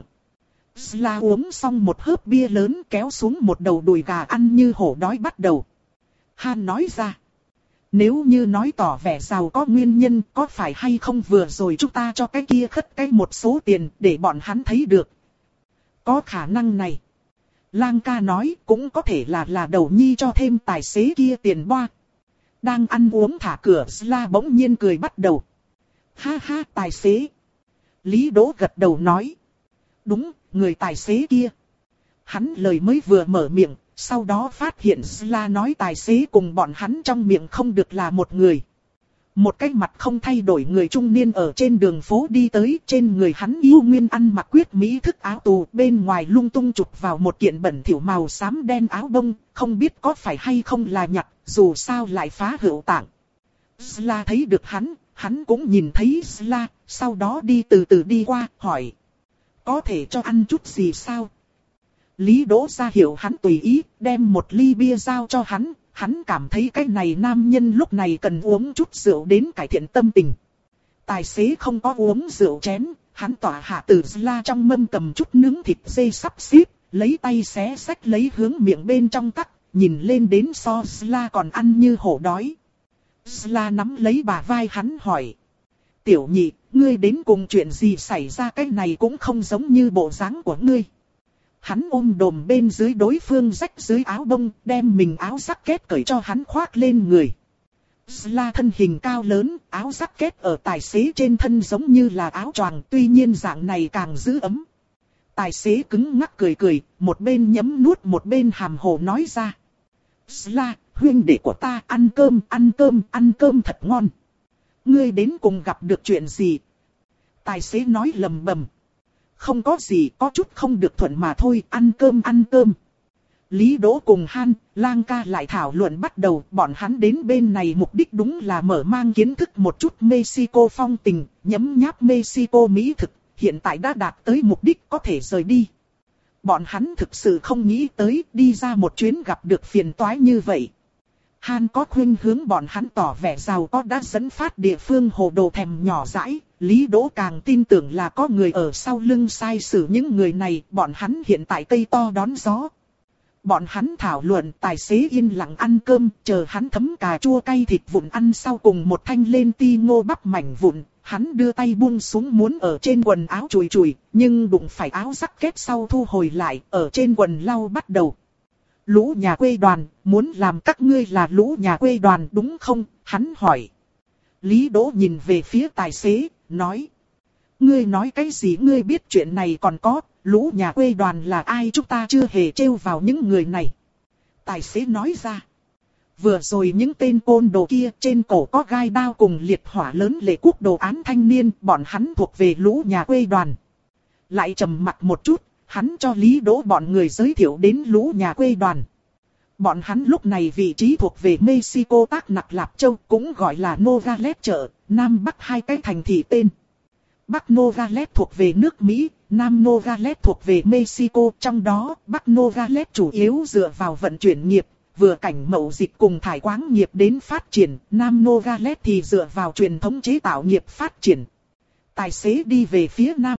Sla uống xong một hớp bia lớn kéo xuống một đầu đùi gà ăn như hổ đói bắt đầu. Han nói ra. Nếu như nói tỏ vẻ giàu có nguyên nhân, có phải hay không vừa rồi chúng ta cho cái kia khất cái một số tiền để bọn hắn thấy được. Có khả năng này. Lang ca nói cũng có thể là là đầu nhi cho thêm tài xế kia tiền boa. Đang ăn uống thả cửa Sla bỗng nhiên cười bắt đầu. Ha ha tài xế. Lý Đỗ gật đầu nói. Đúng, người tài xế kia. Hắn lời mới vừa mở miệng, sau đó phát hiện Sla nói tài xế cùng bọn hắn trong miệng không được là một người. Một cái mặt không thay đổi người trung niên ở trên đường phố đi tới, trên người hắn yêu nguyên ăn mặc quyết mỹ thức áo tù, bên ngoài lung tung chụp vào một kiện bẩn thỉu màu xám đen áo bông, không biết có phải hay không là nhặt, dù sao lại phá hữu tạng. Sla thấy được hắn, hắn cũng nhìn thấy Sla, sau đó đi từ từ đi qua, hỏi. Có thể cho ăn chút gì sao? Lý Đỗ ra hiệu hắn tùy ý, đem một ly bia giao cho hắn. Hắn cảm thấy cái này nam nhân lúc này cần uống chút rượu đến cải thiện tâm tình. Tài xế không có uống rượu chén, hắn tỏa hạ từ Sla trong mâm cầm chút nướng thịt dê sắp xếp, lấy tay xé xách lấy hướng miệng bên trong tắc, nhìn lên đến so Sla còn ăn như hổ đói. Sla nắm lấy bả vai hắn hỏi. Tiểu nhị, ngươi đến cùng chuyện gì xảy ra, cái này cũng không giống như bộ dáng của ngươi. Hắn ôm đồm bên dưới đối phương rách dưới áo bông, đem mình áo giắc kết cởi cho hắn khoác lên người. Sla thân hình cao lớn, áo giắc kết ở tài xế trên thân giống như là áo choàng, tuy nhiên dạng này càng giữ ấm. Tài xế cứng ngắc cười cười, một bên nhấm nuốt một bên hàm hồ nói ra. Sla, huynh đệ của ta ăn cơm, ăn cơm, ăn cơm thật ngon. Ngươi đến cùng gặp được chuyện gì? Tài xế nói lầm bầm. Không có gì, có chút không được thuận mà thôi, ăn cơm ăn cơm. Lý Đỗ cùng Han, Lang ca lại thảo luận bắt đầu, bọn hắn đến bên này mục đích đúng là mở mang kiến thức một chút Mexico phong tình, nhấm nháp Mexico mỹ thực, hiện tại đã đạt tới mục đích có thể rời đi. Bọn hắn thực sự không nghĩ tới đi ra một chuyến gặp được phiền toái như vậy. Han có khuynh hướng bọn hắn tỏ vẻ giàu có đã dẫn phát địa phương hồ đồ thèm nhỏ dãi. Lý Đỗ càng tin tưởng là có người ở sau lưng sai sử những người này, bọn hắn hiện tại cây to đón gió. Bọn hắn thảo luận, tài xế yên lặng ăn cơm, chờ hắn thấm cà chua cay thịt vụn ăn sau cùng một thanh lên ti ngô bắp mảnh vụn. Hắn đưa tay buông xuống muốn ở trên quần áo chùi chùi, nhưng đụng phải áo giắc kết sau thu hồi lại, ở trên quần lau bắt đầu. Lũ nhà quê đoàn, muốn làm các ngươi là lũ nhà quê đoàn đúng không? Hắn hỏi. Lý Đỗ nhìn về phía tài xế, nói. Ngươi nói cái gì, ngươi biết chuyện này còn có, lũ nhà quê đoàn là ai, chúng ta chưa hề trêu vào những người này. Tài xế nói ra. Vừa rồi những tên côn đồ kia trên cổ có gai đao cùng liệt hỏa lớn lệ quốc đồ án thanh niên, bọn hắn thuộc về lũ nhà quê đoàn. Lại trầm mặt một chút, hắn cho Lý Đỗ bọn người giới thiệu đến lũ nhà quê đoàn. Bọn hắn lúc này vị trí thuộc về Mexico Tắc Nặc Lạp Châu, cũng gọi là Nogales chợ, Nam Bắc hai cái thành thị tên. Bắc Nogales thuộc về nước Mỹ, Nam Nogales thuộc về Mexico, trong đó Bắc Nogales chủ yếu dựa vào vận chuyển nghiệp, vừa cảnh mậu dịch cùng thải quáng nghiệp đến phát triển, Nam Nogales thì dựa vào truyền thống chế tạo nghiệp phát triển. Tài xế đi về phía Nam.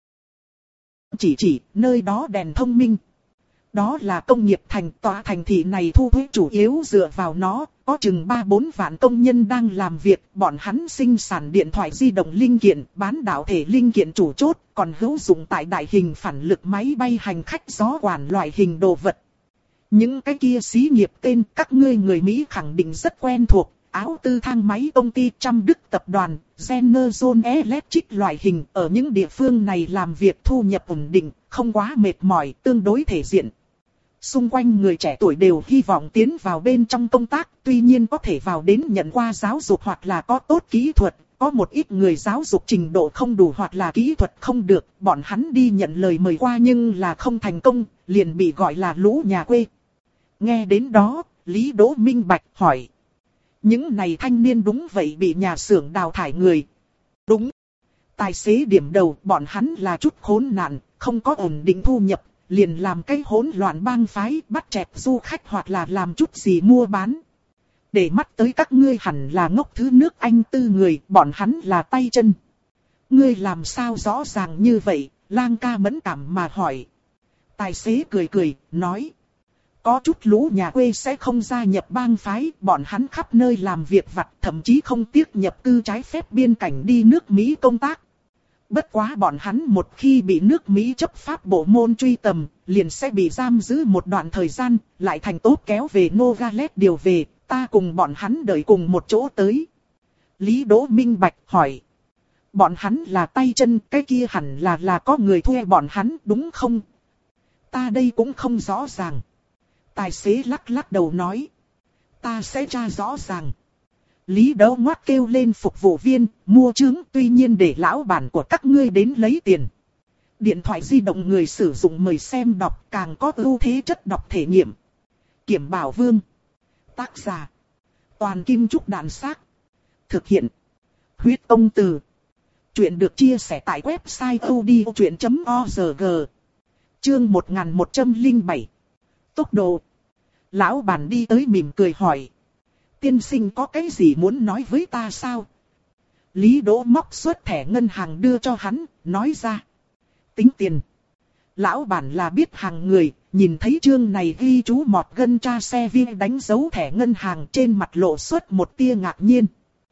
Chỉ chỉ, nơi đó đèn thông minh. Đó là công nghiệp thành, tòa thành thị này thu thuế chủ yếu dựa vào nó, có chừng ba bốn vạn công nhân đang làm việc, bọn hắn sinh sản điện thoại di động linh kiện, bán đảo thể linh kiện chủ chốt, còn hữu dụng tại đại hình phản lực máy bay hành khách gió quản loại hình đồ vật. Những cái kia xí nghiệp tên các ngươi người Mỹ khẳng định rất quen thuộc, áo tư thang máy công ty Trăm Đức tập đoàn, General Electric loại hình, ở những địa phương này làm việc thu nhập ổn định, không quá mệt mỏi, tương đối thể diện. Xung quanh người trẻ tuổi đều hy vọng tiến vào bên trong công tác, tuy nhiên có thể vào đến nhận qua giáo dục hoặc là có tốt kỹ thuật, có một ít người giáo dục trình độ không đủ hoặc là kỹ thuật không được, bọn hắn đi nhận lời mời qua nhưng là không thành công, liền bị gọi là lũ nhà quê. Nghe đến đó, Lý Đỗ minh bạch hỏi. Những này thanh niên đúng vậy bị nhà xưởng đào thải người. Đúng. Tài xế điểm đầu, bọn hắn là chút khốn nạn, không có ổn định thu nhập, liền làm cái hỗn loạn bang phái, bắt chẹt du khách hoặc là làm chút gì mua bán. Để mắt tới các ngươi hẳn là ngốc thứ nước Anh tư người, bọn hắn là tay chân. Ngươi làm sao rõ ràng như vậy, Lang ca mẫn cảm mà hỏi. Tài xế cười cười, nói. Có chút lũ nhà quê sẽ không gia nhập bang phái, bọn hắn khắp nơi làm việc vặt, thậm chí không tiếc nhập cư trái phép biên cảnh đi nước Mỹ công tác. Bất quá bọn hắn một khi bị nước Mỹ chấp pháp bộ môn truy tầm, liền sẽ bị giam giữ một đoạn thời gian, lại thành tốt kéo về Nogales điều về, ta cùng bọn hắn đợi cùng một chỗ tới. Lý Đỗ minh bạch hỏi. Bọn hắn là tay chân, cái kia hẳn là là có người thuê bọn hắn đúng không? Ta đây cũng không rõ ràng. Tài xế lắc lắc đầu nói. Ta sẽ tra rõ ràng. Lý Đỗ ngoác kêu lên phục vụ viên, mua trứng tuy nhiên để lão bản của các ngươi đến lấy tiền. Điện thoại di động người sử dụng mời xem đọc càng có ưu thế chất đọc thể nghiệm. Kiểm Bảo Vương. Tác giả. Toàn Kim Trúc Đạn Xác. Thực hiện. Huyết Công Từ. Chuyện được chia sẻ tại website odchuyện chấm org. Chương một nghìn một trăm lẻ bảy. Tốc độ. Lão bản đi tới mỉm cười hỏi. Tiên sinh có cái gì muốn nói với ta sao? Lý Đỗ móc xuất thẻ ngân hàng đưa cho hắn, nói ra. Tính tiền. Lão bản là biết hàng người, nhìn thấy chương này ghi chú mọt gân tra xe viên đánh dấu thẻ ngân hàng trên mặt lộ xuất một tia ngạc nhiên.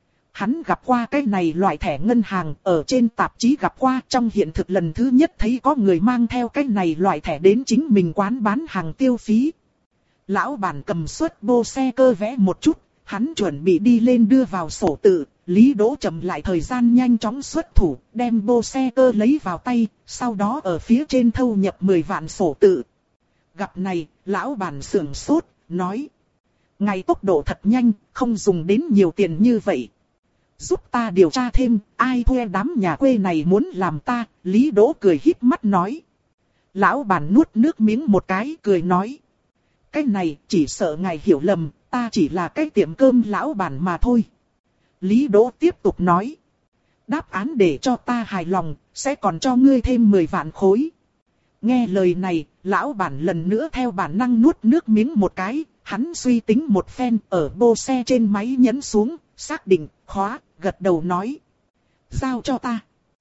Hắn gặp qua cái này loại thẻ ngân hàng ở trên tạp chí gặp qua, trong hiện thực lần thứ nhất thấy có người mang theo cái này loại thẻ đến chính mình quán bán hàng tiêu phí. Lão bản cầm suất bô xe cơ vẽ một chút, hắn chuẩn bị đi lên đưa vào sổ tự, Lý Đỗ chậm lại thời gian nhanh chóng xuất thủ, đem bô xe cơ lấy vào tay, sau đó ở phía trên thâu nhập mười vạn sổ tự. Gặp này, lão bản sưởng sốt, nói. Ngài tốc độ thật nhanh, không dùng đến nhiều tiền như vậy. Giúp ta điều tra thêm, ai thuê đám nhà quê này muốn làm ta, Lý Đỗ cười híp mắt nói. Lão bản nuốt nước miếng một cái, cười nói. Cái này chỉ sợ ngài hiểu lầm, ta chỉ là cái tiệm cơm lão bản mà thôi. Lý Đỗ tiếp tục nói. Đáp án để cho ta hài lòng, sẽ còn cho ngươi thêm mười vạn khối. Nghe lời này, lão bản lần nữa theo bản năng nuốt nước miếng một cái, hắn suy tính một phen ở bô xe trên máy nhấn xuống, xác định, khóa, gật đầu nói. Giao cho ta.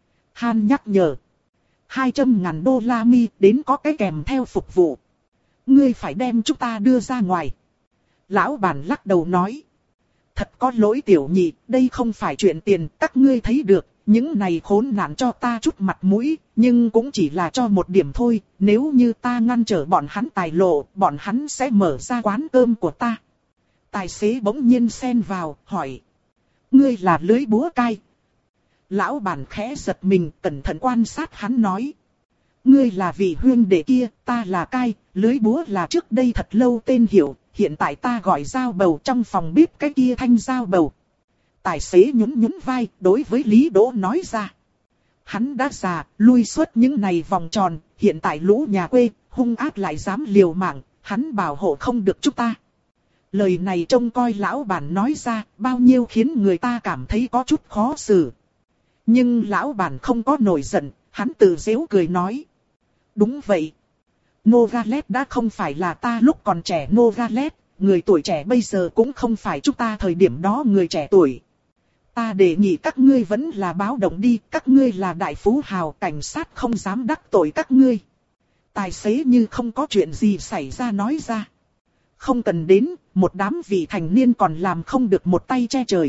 Han nhắc nhở. hai trăm ngàn đô la mi đến có cái kèm theo phục vụ. Ngươi phải đem chúng ta đưa ra ngoài. Lão bản lắc đầu nói. Thật có lỗi tiểu nhị, đây không phải chuyện tiền, các ngươi thấy được, những này khốn nạn cho ta chút mặt mũi, nhưng cũng chỉ là cho một điểm thôi, nếu như ta ngăn trở bọn hắn tài lộ, bọn hắn sẽ mở ra quán cơm của ta. Tài xế bỗng nhiên xen vào, hỏi. Ngươi là lưới búa cai. Lão bản khẽ giật mình, cẩn thận quan sát hắn nói. Ngươi là vị huynh đệ kia, ta là cai, lưới búa là trước đây thật lâu tên hiệu, hiện tại ta gọi dao bầu trong phòng bếp cái kia thanh dao bầu. Tài xế nhún nhún vai, đối với Lý Đỗ nói ra. Hắn đã già, lui suốt những này vòng tròn, hiện tại lũ nhà quê, hung ác lại dám liều mạng, hắn bảo hộ không được chúng ta. Lời này trông coi lão bản nói ra, bao nhiêu khiến người ta cảm thấy có chút khó xử. Nhưng lão bản không có nổi giận, hắn tự giễu cười nói. Đúng vậy. Nogales đã không phải là ta lúc còn trẻ Nogales, người tuổi trẻ bây giờ cũng không phải chúng ta thời điểm đó người trẻ tuổi. Ta đề nghị các ngươi vẫn là báo động đi, các ngươi là đại phú hào, cảnh sát không dám đắc tội các ngươi. Tài xế như không có chuyện gì xảy ra nói ra. Không cần đến, một đám vị thành niên còn làm không được một tay che trời.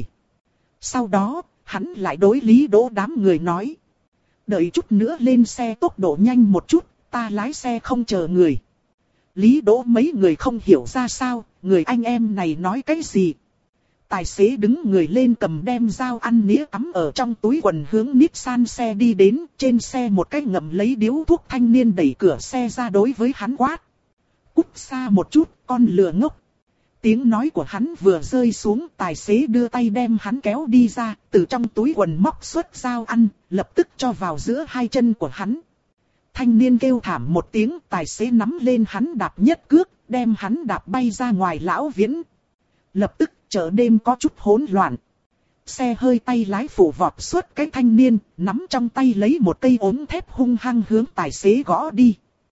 Sau đó, hắn lại đối Lý Đỗ đám người nói. Đợi chút nữa lên xe tốc độ nhanh một chút, ta lái xe không chờ người. Lý Đỗ mấy người không hiểu ra sao, người anh em này nói cái gì. Tài xế đứng người lên cầm đem dao ăn nĩa cắm ở trong túi quần hướng Nissan xe đi đến, trên xe một cái ngậm lấy điếu thuốc thanh niên đẩy cửa xe ra đối với hắn quát. Cút xa một chút, con lừa ngốc. Tiếng nói của hắn vừa rơi xuống, tài xế đưa tay đem hắn kéo đi ra, từ trong túi quần móc xuất dao ăn, lập tức cho vào giữa hai chân của hắn. Thanh niên kêu thảm một tiếng, tài xế nắm lên hắn đạp nhất cước, đem hắn đạp bay ra ngoài lão viễn. Lập tức chợ đêm có chút hỗn loạn. xe hơi tay lái phủ vọt suốt cái thanh niên, nắm trong tay lấy một cây ốm thép hung hăng hướng tài xế gõ đi.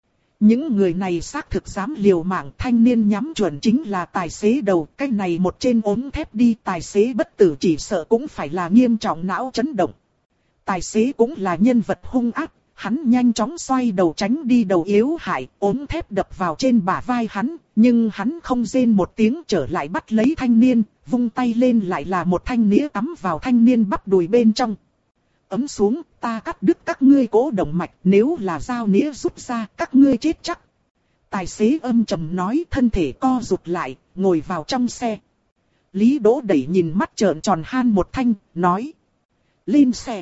Những người này xác thực dám liều mạng, thanh niên nhắm chuẩn chính là tài xế đầu, cái này một trên ốm thép đi, tài xế bất tử chỉ sợ cũng phải là nghiêm trọng não chấn động. Tài xế cũng là nhân vật hung ác, hắn nhanh chóng xoay đầu tránh đi đầu yếu hại, ốm thép đập vào trên bả vai hắn, nhưng hắn không rên một tiếng trở lại bắt lấy thanh niên, vung tay lên lại là một thanh nĩa cắm vào thanh niên bắp đùi bên trong. Ấm xuống, ta cắt đứt các ngươi cổ động mạch, nếu là dao nĩa rút ra, các ngươi chết chắc. Tài xế âm trầm nói, thân thể co rụt lại, ngồi vào trong xe. Lý Đỗ đẩy nhìn mắt trợn tròn han một thanh, nói. Lên xe.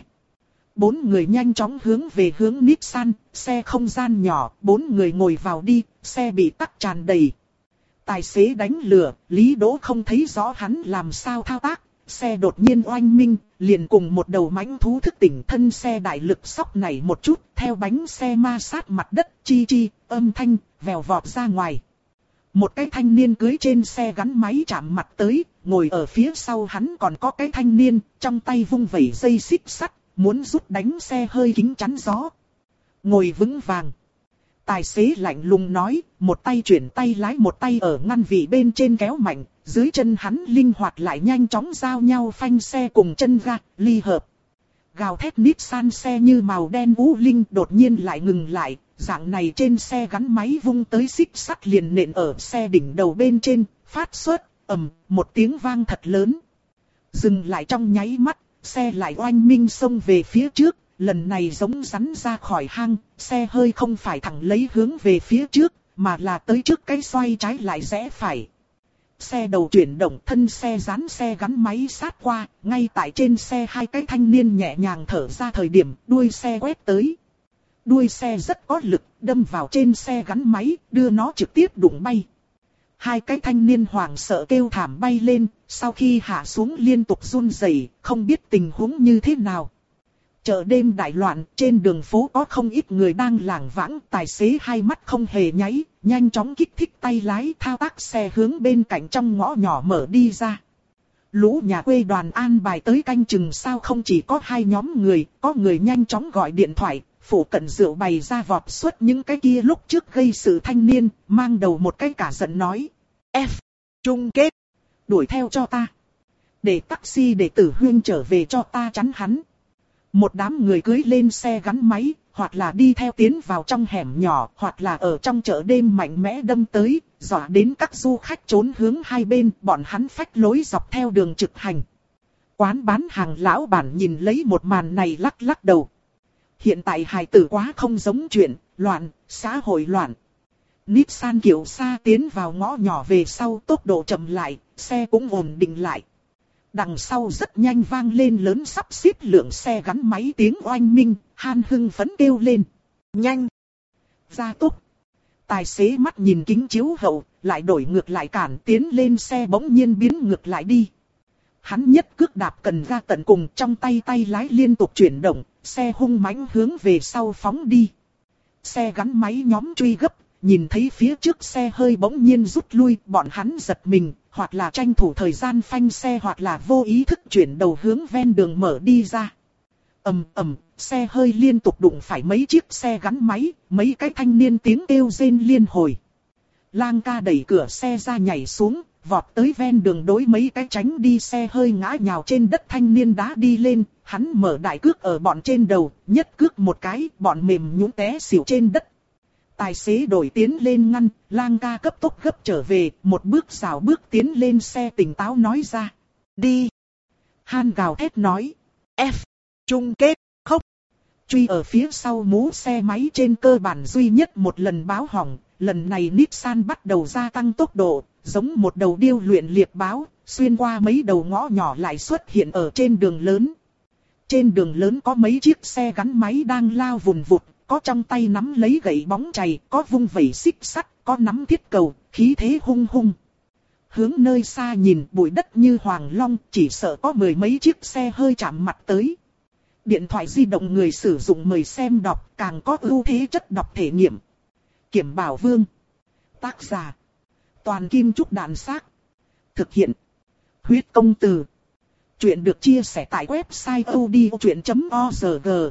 Bốn người nhanh chóng hướng về hướng Nissan, xe không gian nhỏ, bốn người ngồi vào đi, xe bị tắc tràn đầy. Tài xế đánh lừa, Lý Đỗ không thấy rõ hắn làm sao thao tác, xe đột nhiên oanh minh, liền cùng một đầu mãnh thú thức tỉnh, thân xe đại lực sóc nảy một chút, theo bánh xe ma sát mặt đất, chi chi, âm thanh, vèo vọt ra ngoài. Một cái thanh niên cưới trên xe gắn máy chạm mặt tới, ngồi ở phía sau hắn còn có cái thanh niên, trong tay vung vẩy dây xích sắt, muốn rút đánh xe hơi kính chắn gió. Ngồi vững vàng. Tài xế lạnh lùng nói, một tay chuyển tay lái, một tay ở ngăn vị bên trên kéo mạnh, dưới chân hắn linh hoạt lại nhanh chóng giao nhau phanh xe cùng chân ga, ly hợp. Gào thét Nissan xe như màu đen u linh đột nhiên lại ngừng lại, dạng này trên xe gắn máy vung tới xích sắt liền nện ở xe đỉnh đầu bên trên, phát xuất, ầm, một tiếng vang thật lớn. Dừng lại trong nháy mắt, xe lại oanh minh xông về phía trước. Lần này giống rắn ra khỏi hang, xe hơi không phải thẳng lấy hướng về phía trước, mà là tới trước cái xoay trái lại rẽ phải. Xe đầu chuyển động, thân xe dán xe gắn máy sát qua, ngay tại trên xe hai cái thanh niên nhẹ nhàng thở ra thời điểm đuôi xe quét tới. Đuôi xe rất có lực, đâm vào trên xe gắn máy, đưa nó trực tiếp đụng bay. Hai cái thanh niên hoảng sợ kêu thảm bay lên, sau khi hạ xuống liên tục run rẩy, không biết tình huống như thế nào. Chợ đêm đại loạn, trên đường phố có không ít người đang lảng vãng, tài xế hai mắt không hề nháy, nhanh chóng kích thích tay lái thao tác xe hướng bên cạnh trong ngõ nhỏ mở đi ra. Lũ nhà quê đoàn an bài tới canh chừng sao không chỉ có hai nhóm người, có người nhanh chóng gọi điện thoại, phủ cận rượu bày ra vọt suốt những cái kia lúc trước gây sự thanh niên, mang đầu một cái cả giận nói. F, chung kết, đuổi theo cho ta. Để taxi để Tử Huyên trở về cho ta chắn hắn. Một đám người cưới lên xe gắn máy, hoặc là đi theo tiến vào trong hẻm nhỏ, hoặc là ở trong chợ đêm mạnh mẽ đâm tới, dọa đến các du khách trốn hướng hai bên, bọn hắn phách lối dọc theo đường trực hành. Quán bán hàng lão bản nhìn lấy một màn này lắc lắc đầu. Hiện tại hài tử quá không giống chuyện, loạn, xã hội loạn. Nissan kiểu xa tiến vào ngõ nhỏ về sau tốc độ chậm lại, xe cũng ổn định lại. Đằng sau rất nhanh vang lên lớn sắp xếp lượng xe gắn máy tiếng oanh minh, Han hưng phấn kêu lên. Nhanh! Gia tốc! Tài xế mắt nhìn kính chiếu hậu, lại đổi ngược lại cản tiến lên xe bỗng nhiên biến ngược lại đi. Hắn nhất cước đạp cần ga tận cùng, trong tay tay lái liên tục chuyển động, xe hung mãnh hướng về sau phóng đi. Xe gắn máy nhóm truy gấp, nhìn thấy phía trước xe hơi bỗng nhiên rút lui, bọn hắn giật mình, hoặc là tranh thủ thời gian phanh xe hoặc là vô ý thức chuyển đầu hướng ven đường mở đi ra. Ầm ầm, xe hơi liên tục đụng phải mấy chiếc xe gắn máy, mấy cái thanh niên tiếng kêu rên liên hồi. Lang ca đẩy cửa xe ra nhảy xuống, vọt tới ven đường đối mấy cái tránh đi xe hơi ngã nhào trên đất thanh niên đá đi lên, hắn mở đại cước ở bọn trên đầu, nhất cước một cái, bọn mềm nhũn té xỉu trên đất. Tài xế đổi tiến lên ngăn, Lang ca cấp tốc gấp trở về, một bước rào bước tiến lên xe tỉnh táo nói ra. Đi! Han gào thét nói. F! Chung kết! Không! Truy ở phía sau mũ xe máy trên cơ bản duy nhất một lần báo hỏng, lần này Nissan bắt đầu gia tăng tốc độ, giống một đầu điêu luyện liệp báo, xuyên qua mấy đầu ngõ nhỏ lại xuất hiện ở trên đường lớn. Trên đường lớn có mấy chiếc xe gắn máy đang lao vùn vụt. Có trong tay nắm lấy gậy bóng chày, có vung vẩy xích sắt, có nắm thiết cầu, khí thế hung hung. Hướng nơi xa nhìn bụi đất như hoàng long, chỉ sợ có mười mấy chiếc xe hơi chạm mặt tới. Điện thoại di động người sử dụng mời xem đọc, càng có ưu thế chất đọc thể nghiệm. Kiểm Bảo Vương. Tác giả. Toàn Kim Trúc Đạn Xác. Thực hiện. Huyết Công Từ. Chuyện được chia sẻ tại website odchuyện chấm org.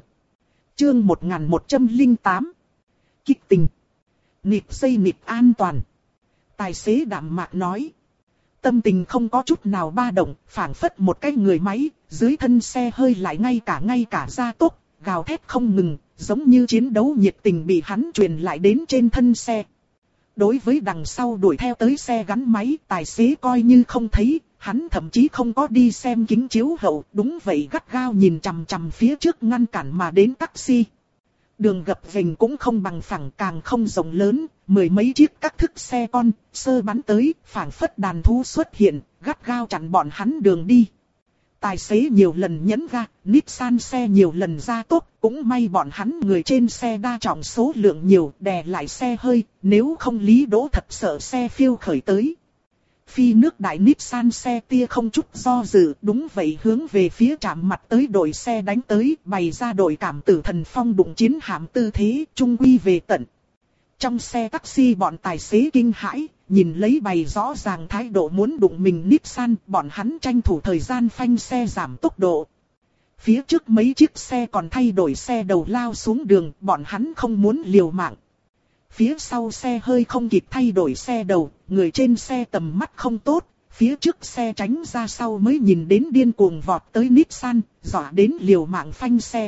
Chương một nghìn một trăm lẻ tám. Kích tình. Nịp dây nịp an toàn. Tài xế đạm mạc nói. Tâm tình không có chút nào ba động, phảng phất một cái người máy, dưới thân xe hơi lại ngay cả ngay cả gia tốc, gào thét không ngừng, giống như chiến đấu nhiệt tình bị hắn truyền lại đến trên thân xe. Đối với đằng sau đuổi theo tới xe gắn máy, tài xế coi như không thấy, hắn thậm chí không có đi xem kính chiếu hậu, đúng vậy gắt gao nhìn chằm chằm phía trước ngăn cản mà đến taxi. Đường gập ghềnh cũng không bằng phẳng, càng không rộng lớn, mười mấy chiếc các thức xe con, sơ bắn tới, phảng phất đàn thú xuất hiện, gắt gao chặn bọn hắn đường đi. Tài xế nhiều lần nhấn ga, Nissan xe nhiều lần ra tốc, cũng may bọn hắn người trên xe đa trọng số lượng nhiều, đè lại xe hơi, nếu không Lý Đỗ thật sợ xe phiêu khởi tới. Phi nước đại Nissan xe tia không chút do dự, đúng vậy hướng về phía chạm mặt tới đội xe đánh tới, bày ra đội cảm tử thần phong đụng chiến hạm tư thế, trung quy về tận. Trong xe taxi bọn tài xế kinh hãi, nhìn lấy bày rõ ràng thái độ muốn đụng mình Nissan, bọn hắn tranh thủ thời gian phanh xe giảm tốc độ. Phía trước mấy chiếc xe còn thay đổi xe đầu lao xuống đường, bọn hắn không muốn liều mạng. Phía sau xe hơi không kịp thay đổi xe đầu, người trên xe tầm mắt không tốt, phía trước xe tránh ra sau mới nhìn đến điên cuồng vọt tới Nissan, dọa đến liều mạng phanh xe.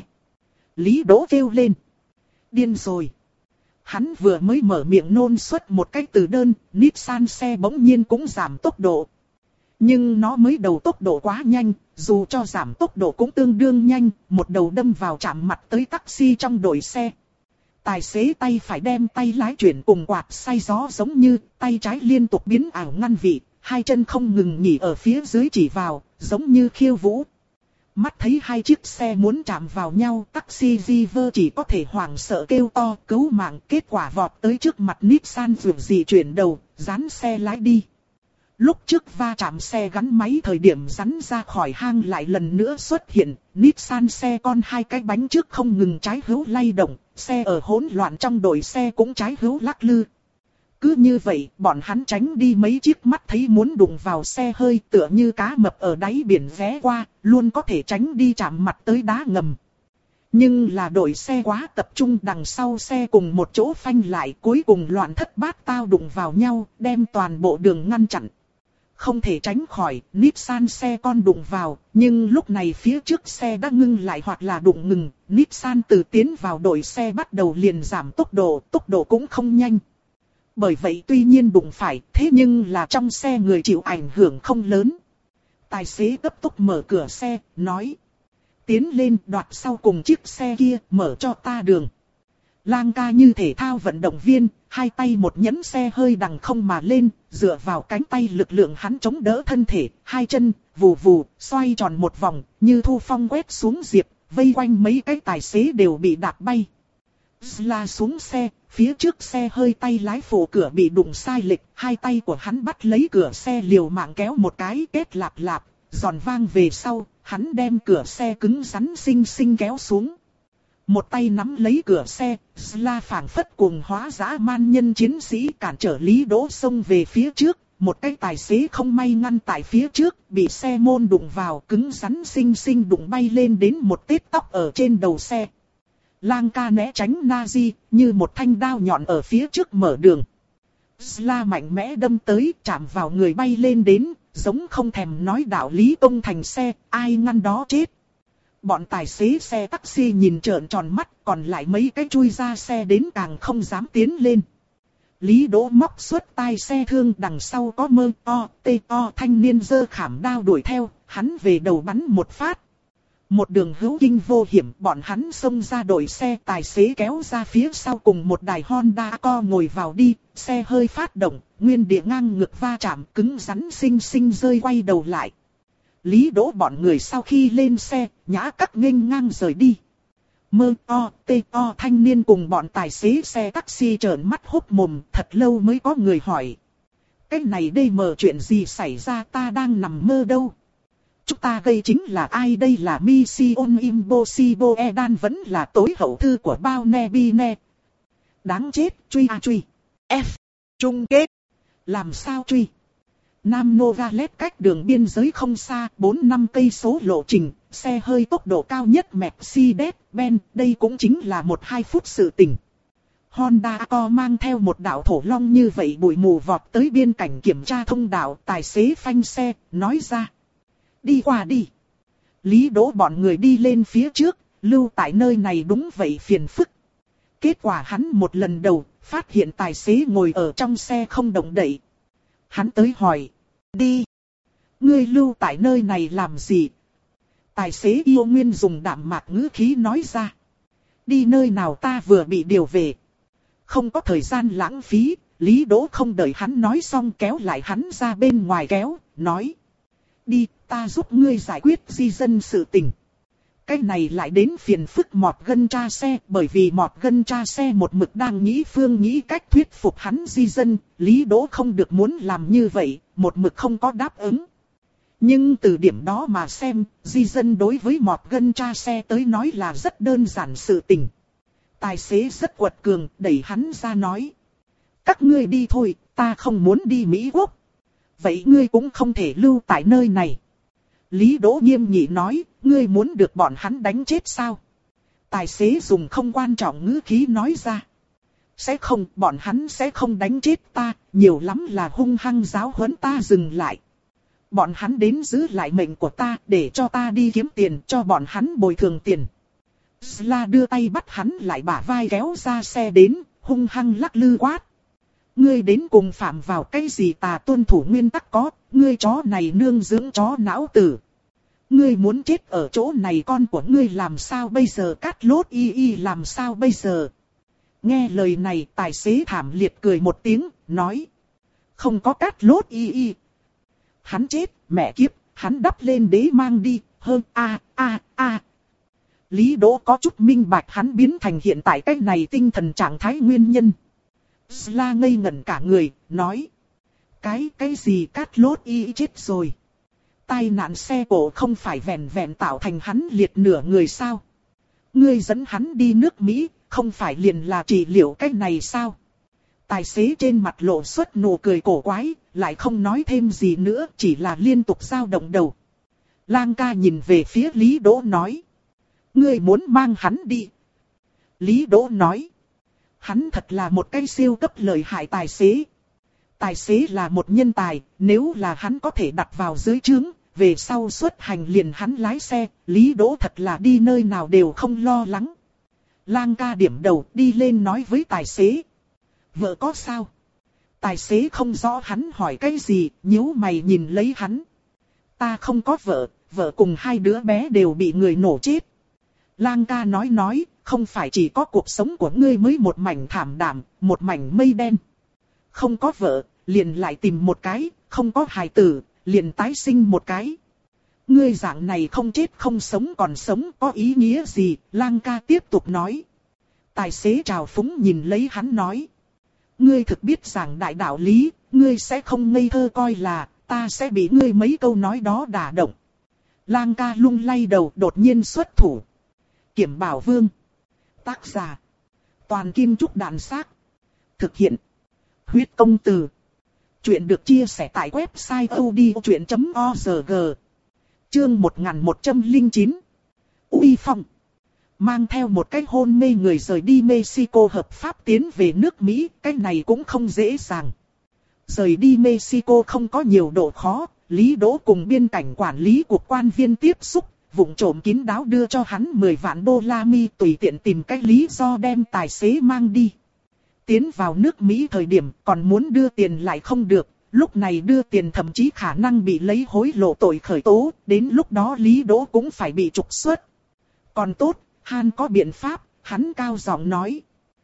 Lý Đỗ kêu lên. Điên rồi. Hắn vừa mới mở miệng nôn xuất một cái từ đơn, Nissan xe bỗng nhiên cũng giảm tốc độ. Nhưng nó mới đầu tốc độ quá nhanh, dù cho giảm tốc độ cũng tương đương nhanh, một đầu đâm vào chạm mặt tới taxi trong đội xe. Tài xế tay phải đem tay lái chuyển cùng quạt xay gió giống như, tay trái liên tục biến ảo ngăn vị, hai chân không ngừng nghỉ ở phía dưới chỉ vào, giống như khiêu vũ. Mắt thấy hai chiếc xe muốn chạm vào nhau, taxi driver chỉ có thể hoảng sợ kêu to cứu mạng, kết quả vọt tới trước mặt Nissan vượt gì chuyển đầu, dán xe lái đi. Lúc trước va chạm xe gắn máy thời điểm rắn ra khỏi hang lại lần nữa xuất hiện, Nissan xe con hai cái bánh trước không ngừng trái hữu lay động, xe ở hỗn loạn trong đội xe cũng trái hữu lắc lư. Cứ như vậy, bọn hắn tránh đi mấy chiếc mắt thấy muốn đụng vào xe hơi tựa như cá mập ở đáy biển ghé qua, luôn có thể tránh đi chạm mặt tới đá ngầm. Nhưng là đội xe quá tập trung, đằng sau xe cùng một chỗ phanh lại, cuối cùng loạn thất bát tao đụng vào nhau, đem toàn bộ đường ngăn chặn. Không thể tránh khỏi, Nissan xe con đụng vào, nhưng lúc này phía trước xe đã ngưng lại hoặc là đụng ngừng, Nissan từ tiến vào đội xe bắt đầu liền giảm tốc độ, tốc độ cũng không nhanh. Bởi vậy tuy nhiên đụng phải, thế nhưng là trong xe người chịu ảnh hưởng không lớn. Tài xế cấp tốc mở cửa xe, nói. Tiến lên đoạt sau cùng chiếc xe kia, mở cho ta đường. Lang ca như thể thao vận động viên, hai tay một nhấn xe hơi đằng không mà lên, dựa vào cánh tay lực lượng hắn chống đỡ thân thể, hai chân, vù vù, xoay tròn một vòng, như thu phong quét xuống diệp, vây quanh mấy cái tài xế đều bị đạp bay. La xuống xe, phía trước xe hơi tay lái phụ cửa bị đụng sai lệch, hai tay của hắn bắt lấy cửa xe liều mạng kéo một cái kết lạp lạp, giòn vang về sau, hắn đem cửa xe cứng rắn xinh xinh kéo xuống. Một tay nắm lấy cửa xe, La phảng phất cuồng hóa dã man nhân chiến sĩ cản trở Lý Đỗ xông về phía trước, một cái tài xế không may ngăn tại phía trước, bị xe môn đụng vào, cứng rắn xinh xinh đụng bay lên đến một tết tóc ở trên đầu xe. Lang ca né tránh Nazi, như một thanh đao nhọn ở phía trước mở đường. La mạnh mẽ đâm tới, chạm vào người bay lên đến, giống không thèm nói đạo lý công thành xe, ai ngăn đó chết. Bọn tài xế xe taxi nhìn trợn tròn mắt, còn lại mấy cái chui ra xe đến càng không dám tiến lên. Lý Đỗ móc xuất tai xe thương, đằng sau có mơ o, tê o thanh niên giơ khảm đao đuổi theo, hắn về đầu bắn một phát. Một đường hữu kinh vô hiểm, bọn hắn xông ra đội xe, tài xế kéo ra phía sau cùng một đài Honda Accord ngồi vào đi, xe hơi phát động, nguyên địa ngang ngực va chạm, cứng rắn xinh xinh rơi quay đầu lại. Lý Đỗ bọn người sau khi lên xe, nhã cắt nghênh ngang rời đi. Mơ o, tê o thanh niên cùng bọn tài xế xe taxi trợn mắt hốt mồm, thật lâu mới có người hỏi. Cái này đây mờ chuyện gì xảy ra, ta đang nằm mơ đâu? Chúng ta gây chính là ai đây, là Mission Impossible Edan vẫn là tối hậu thư của bao ne bi ne. Đáng chết, truy à truy. F. Chung kết. Làm sao truy? Nam Novalet cách đường biên giới không xa, bốn năm cây số lộ trình, xe hơi tốc độ cao nhất Mercedes-Benz, đây cũng chính là một hai phút sự tình. Honda Accord mang theo một đạo thổ long như vậy bụi mù vọt tới biên cảnh kiểm tra thông đạo, tài xế phanh xe, nói ra. Đi qua đi. Lý Đỗ bọn người đi lên phía trước, lưu tại nơi này đúng vậy phiền phức. Kết quả hắn một lần đầu, phát hiện tài xế ngồi ở trong xe không động đậy. Hắn tới hỏi. Đi. Ngươi lưu tại nơi này làm gì? Tài xế yêu nguyên dùng đạm mạc ngữ khí nói ra. Đi nơi nào ta vừa bị điều về. Không có thời gian lãng phí, Lý Đỗ không đợi hắn nói xong kéo lại hắn ra bên ngoài kéo, nói. Đi, ta giúp ngươi giải quyết di dân sự tình. Cái này lại đến phiền phức Mọt Gân tra xe, bởi vì Mọt Gân tra xe một mực đang nghĩ phương nghĩ cách thuyết phục hắn di dân, Lý Đỗ không được muốn làm như vậy, một mực không có đáp ứng. Nhưng từ điểm đó mà xem, di dân đối với Mọt Gân tra xe tới nói là rất đơn giản sự tình. Tài xế rất quật cường, đẩy hắn ra nói. Các ngươi đi thôi, ta không muốn đi Mỹ Quốc. Vậy ngươi cũng không thể lưu tại nơi này. Lý Đỗ nghiêm nghị nói, ngươi muốn được bọn hắn đánh chết sao? Tài xế dùng không quan trọng ngữ khí nói ra. Sẽ không, bọn hắn sẽ không đánh chết ta, nhiều lắm là hung hăng giáo huấn ta dừng lại. Bọn hắn đến giữ lại mệnh của ta, để cho ta đi kiếm tiền, cho bọn hắn bồi thường tiền. Sla đưa tay bắt hắn lại bả vai kéo ra xe đến, hung hăng lắc lư quát. Ngươi đến cùng phạm vào cái gì tà tuân thủ nguyên tắc có, ngươi chó này nương dưỡng chó não tử. Ngươi muốn chết ở chỗ này con của ngươi làm sao bây giờ Cát Lốt y y làm sao bây giờ. Nghe lời này tài xế thảm liệt cười một tiếng, nói. Không có Cát Lốt y y. Hắn chết, mẹ kiếp, hắn đắp lên đế mang đi, hơn a a a. Lý Đỗ có chút minh bạch hắn biến thành hiện tại cái này tinh thần trạng thái nguyên nhân. Sla ngây ngẩn cả người, nói. Cái, cái gì Cát Lốt y chết rồi. Tai nạn xe cộ không phải vẹn vẹn tạo thành hắn liệt nửa người sao. Ngươi dẫn hắn đi nước Mỹ, không phải liền là trị liệu cái này sao. Tài xế trên mặt lộ xuất nụ cười cổ quái, lại không nói thêm gì nữa, chỉ là liên tục dao động đầu. Lang ca nhìn về phía Lý Đỗ nói. Ngươi muốn mang hắn đi. Lý Đỗ nói. Hắn thật là một cái siêu cấp lợi hại tài xế. Tài xế là một nhân tài, nếu là hắn có thể đặt vào dưới trướng, về sau xuất hành liền hắn lái xe, Lý Đỗ thật là đi nơi nào đều không lo lắng. Lang ca điểm đầu đi lên nói với tài xế. Vợ có sao? Tài xế không rõ hắn hỏi cái gì, nhíu mày nhìn lấy hắn. Ta không có vợ, vợ cùng hai đứa bé đều bị người nổ chết. Lang ca nói nói, không phải chỉ có cuộc sống của ngươi mới một mảnh thảm đạm, một mảnh mây đen. Không có vợ, liền lại tìm một cái, không có hài tử, liền tái sinh một cái. Ngươi dạng này không chết không sống còn sống có ý nghĩa gì, Lang ca tiếp tục nói. Tài xế trào phúng nhìn lấy hắn nói. Ngươi thực biết giảng đại đạo lý, ngươi sẽ không ngây thơ coi là, ta sẽ bị ngươi mấy câu nói đó đả động. Lang ca lung lay đầu đột nhiên xuất thủ. Kiểm Bảo Vương. Tác giả. Toàn Kim Trúc Đàn Xác. Thực hiện. Huyết Công Từ. Chuyện được chia sẻ tại website odchuyện chấm org. Chương một nghìn một trăm lẻ chín. Uy Phong. Mang theo một cái hôn mê người rời đi Mexico hợp pháp tiến về nước Mỹ, cái này cũng không dễ dàng. Rời đi Mexico không có nhiều độ khó, Lý Đỗ cùng biên cảnh quản lý của quan viên tiếp xúc, vụng trộm kín đáo đưa cho hắn mười vạn đô la mi tùy tiện tìm cách lý do đem tài xế mang đi. Tiến vào nước Mỹ thời điểm còn muốn đưa tiền lại không được, lúc này đưa tiền thậm chí khả năng bị lấy hối lộ tội khởi tố, đến lúc đó Lý Đỗ cũng phải bị trục xuất. Còn tốt, Han có biện pháp, hắn cao giọng nói.